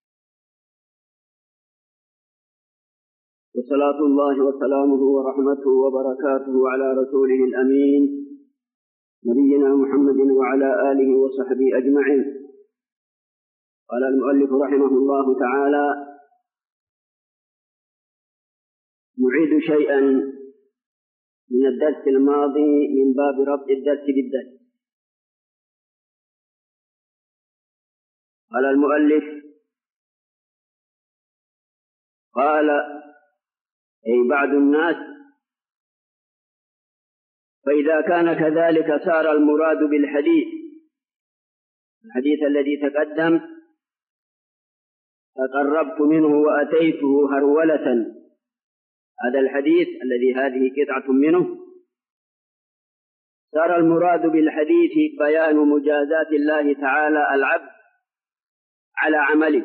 وصلاة الله وسلامه ورحمته وبركاته على رسوله الأمين نبينا محمد وعلى آله وصحبه أجمعين. قال المؤلف رحمه الله تعالى: نعيد شيئا من الدرس الماضي من باب ربط الدرس بالدرس. قال المؤلف: قال أي بعض الناس: فإذا كان كذلك صار المراد بالحديث الحديث الذي تقدم فقربت منه وأتيته هرولة، هذا الحديث الذي هذه قطعة منه، صار المراد بالحديث بيان مجازات الله تعالى العبد على عمله،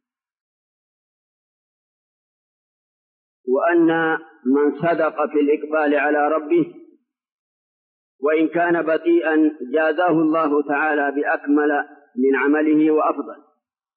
وأن من صدق في الإقبال على ربه وإن كان بطيئا جازاه الله تعالى بأكمل من عمله وأفضل.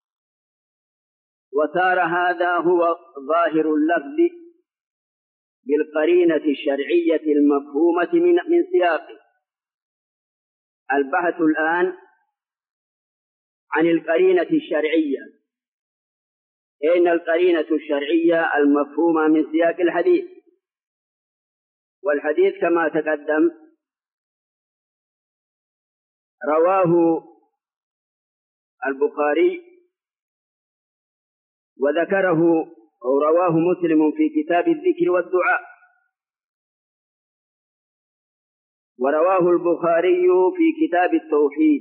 وصار هذا هو ظاهر اللفظ بالقرينة الشرعية المفهومة من, من سياقه. البحث الآن عن القرينة الشرعية، أين القرينة الشرعية المفهومة من سياق الحديث؟ والحديث كما تقدم رواه البخاري وذكره أو رواه مسلم في كتاب الذكر والدعاء، ورواه البخاري في كتاب التوحيد.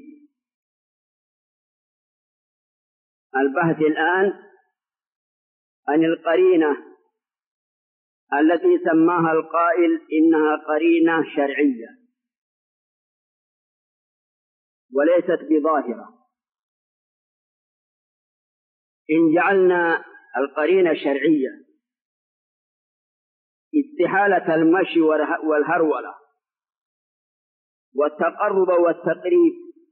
البحث الآن عن القرينة التي سماها القائل إنها قرينة شرعية وليست بظاهرة. إن جعلنا القرينة الشرعية استحالة المشي والهرولة والتقرب والتقريب،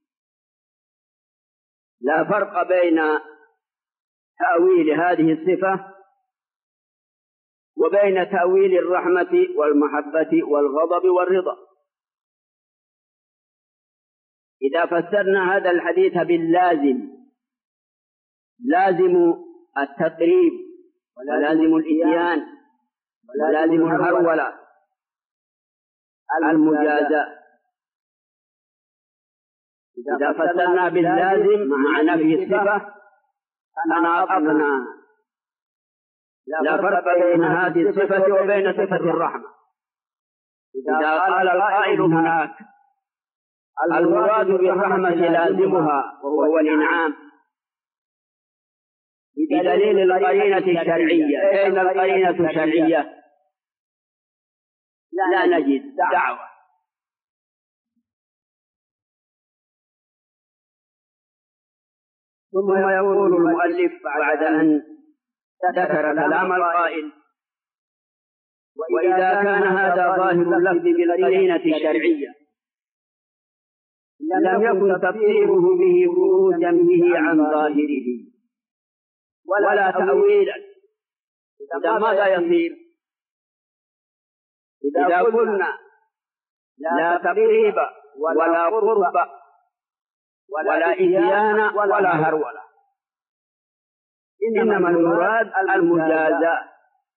لا فرق بين تأويل هذه الصفة وبين تأويل الرحمة والمحبة والغضب والرضا. إذا فسرنا هذا الحديث باللازم، لازم التقريب ولازم الإتيان ولازم الهرولة المجازة. إذا فسرنا باللازم مع نفي الصفة تناقضنا، لا فرق بين هذه الصفة وبين صفة الرحمة. إذا قال القائل هناك المراد بالرحمة لازمها وهو الإنعام بدليل القرينة الشرعية، أين القرينة الشرعية؟ لا نجد دعوة. ثم يقول المؤلف بعد أن ذكر كلام القائل: وإذا كان هذا ظاهر اللفظ بالقرينة الشرعية لم يكن تفسيره به خروجا به عن ظاهره ولا تأويلا. إذا ماذا يصير؟ إذا قلنا لا تقريب ولا قرب ولا إتيان ولا هرولة، إنما المراد المجازاة،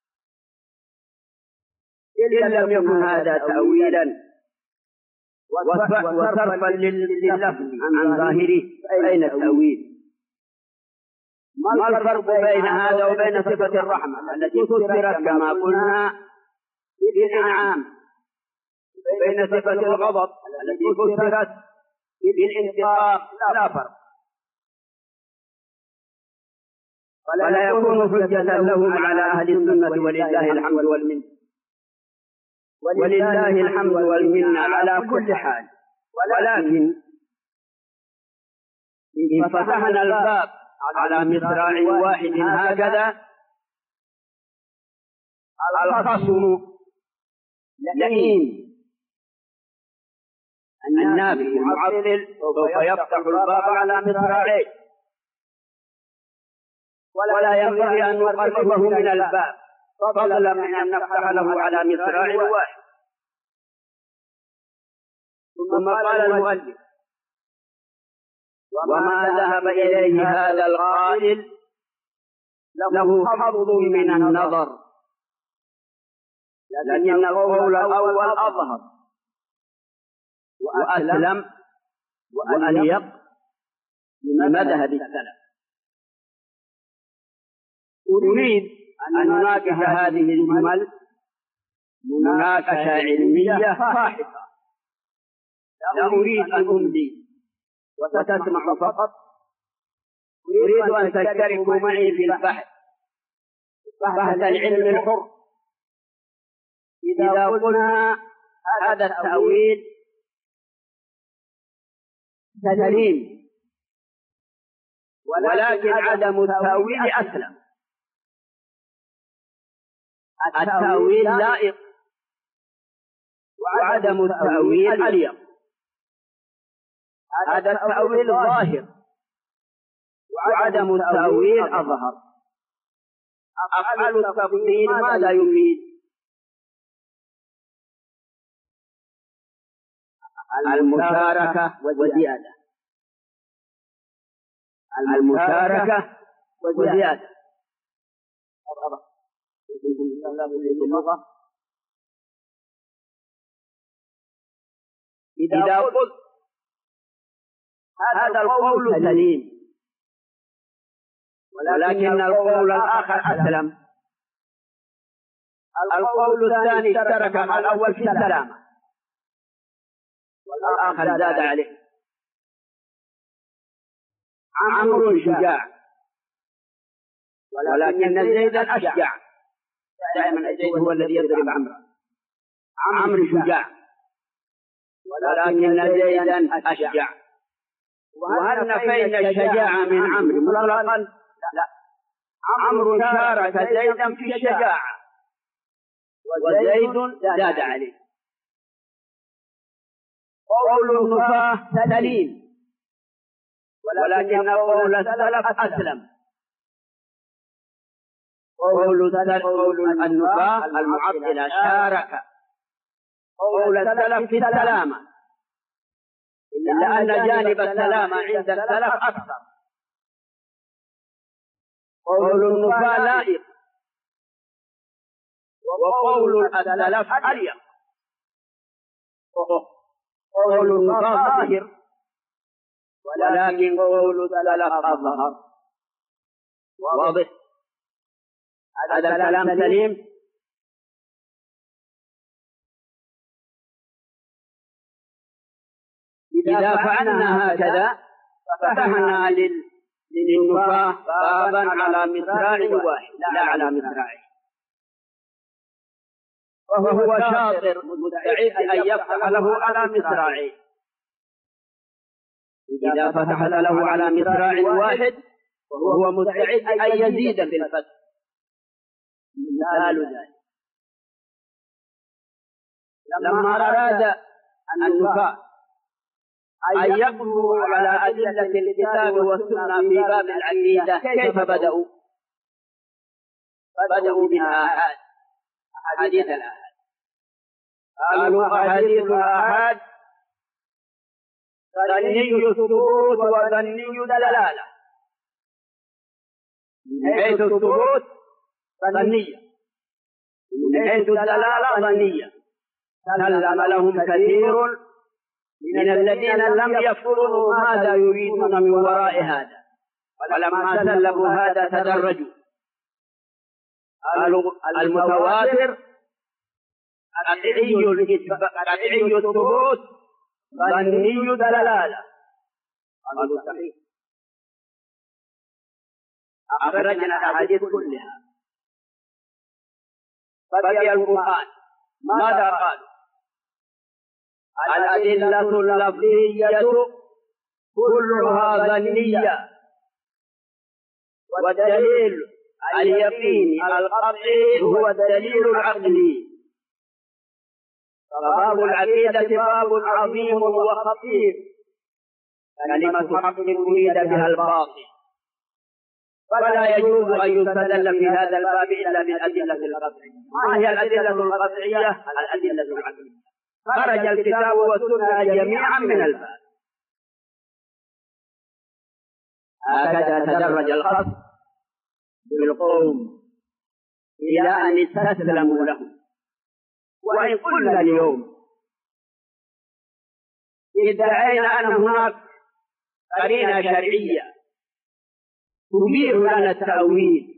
إن لم يكن هذا تأويلا وصرفا لللفظ عن ظاهره فأين التأويل؟ ما الفرق بين هذا وبين صفة الرحمة التي فسرت كما قلنا بالإنعام، بين صفة الغضب التي فسرت بالانتقام؟ لا فرق. فلا يكون حجة لهم على أهل السنة ولله الحمد والمنة ولله الحمد والمنة على كل حال ولكن إن فتحنا الباب على مصراع واحد هكذا الخصم لئيم النافي المعطل سوف يفتح الباب على مصراعين، ولا ينبغي أن نقربه من الباب فضلا من أن نفتح له على مصراع واحد. ثم قال المؤلف: وما ذهب إليه هذا القائل له حظ من النظر، لكن القول الأول أظهر وأسلم وأليق من مذهب السلف. أريد أن نناقش هذه الجمل مناقشة علمية فاحصة، لا أريد أن أملي وتسمع فقط، أريد أن تشتركوا معي في البحث، بحث العلم الحر. إذا قلنا هذا التأويل سليم ولكن عدم التأويل أسلم، التأويل لائق وعدم التأويل أليق. هذا التأويل ظاهر وعدم التأويل أظهر. أفعل التفضيل ماذا يفيد؟ المشاركة والزيادة، المشاركة والزيادة. إذا قلت هذا القول سليم ولكن القول الآخر أسلم، القول الثاني اشترك مع الأول في السلامة والآخر زاد عليه. عمرو شجاع ولكن زيدا أشجع، دائما زيد هو الذي يضرب عمرو. عمرو شجاع ولكن زيدا أشجع. وهل نفينا الشجاعة من عمرو مطلقا؟ لا، عمرو شارك زيدا في الشجاعة وزيد زاد عليه. قول النفاة سليم ولكن قول السلف أسلم. قول قول النفاة المعطلة شارك قول السلف في السلامة، إلا أن جانب السلامة عند السلف أكثر. قول النفاة لائق وقول السلف أليق. قول النفاة ظاهر ولكن قول السلف أظهر. واضح؟ هذا الكلام سليم. إذا فعلنا هكذا فتحنا للنفاة بابا على مصراع واحد لا على مصراعين، وهو شاطر مستعد أن يفتح له على مصراعين. إذا فتح له على مصراع واحد وهو مستعد أن يزيد في الفتح. مثال ذلك لما أراد النفاة أن يقضوا على أدلة الكتاب والسنة في باب العقيدة، كيف بدأوا؟ بدأوا بالآحاد، أحاديث الآحاد. قالوا أحاديث الآحاد ظني الثبوت وظني دلالة. من حيث الثبوت ظنية، من حيث الدلالة ظنية. سلم لهم كثير من الذين لم يفقهوا ماذا يريدون من وراء هذا، ولما سلموا هذا تدرجوا. قالوا المتواتر قطعي الثبوت ظني دلالة. قالوا صحيح. أخرجنا الأحاديث كلها. بقي القرآن، ماذا قالوا؟ الأدلة اللفظية كلها ظنية، والدليل اليقيني القطعي هو الدليل العقلي. فباب العقيدة باب عظيم وخطير، كلمة حق أريد بها الباطل، فلا يجوز أن يستدل في هذا الباب إلا بالأدلة القطعية. ما هي الأدلة القطعية؟ الأدلة العقلية. خرج الكتاب والسنة جميعا من الباب. هكذا تدرج الخصم بالقوم إلى أن استسلموا له. وإن قلنا اليوم ادعينا أن هناك قرينة شرعية تبيح لنا التأويل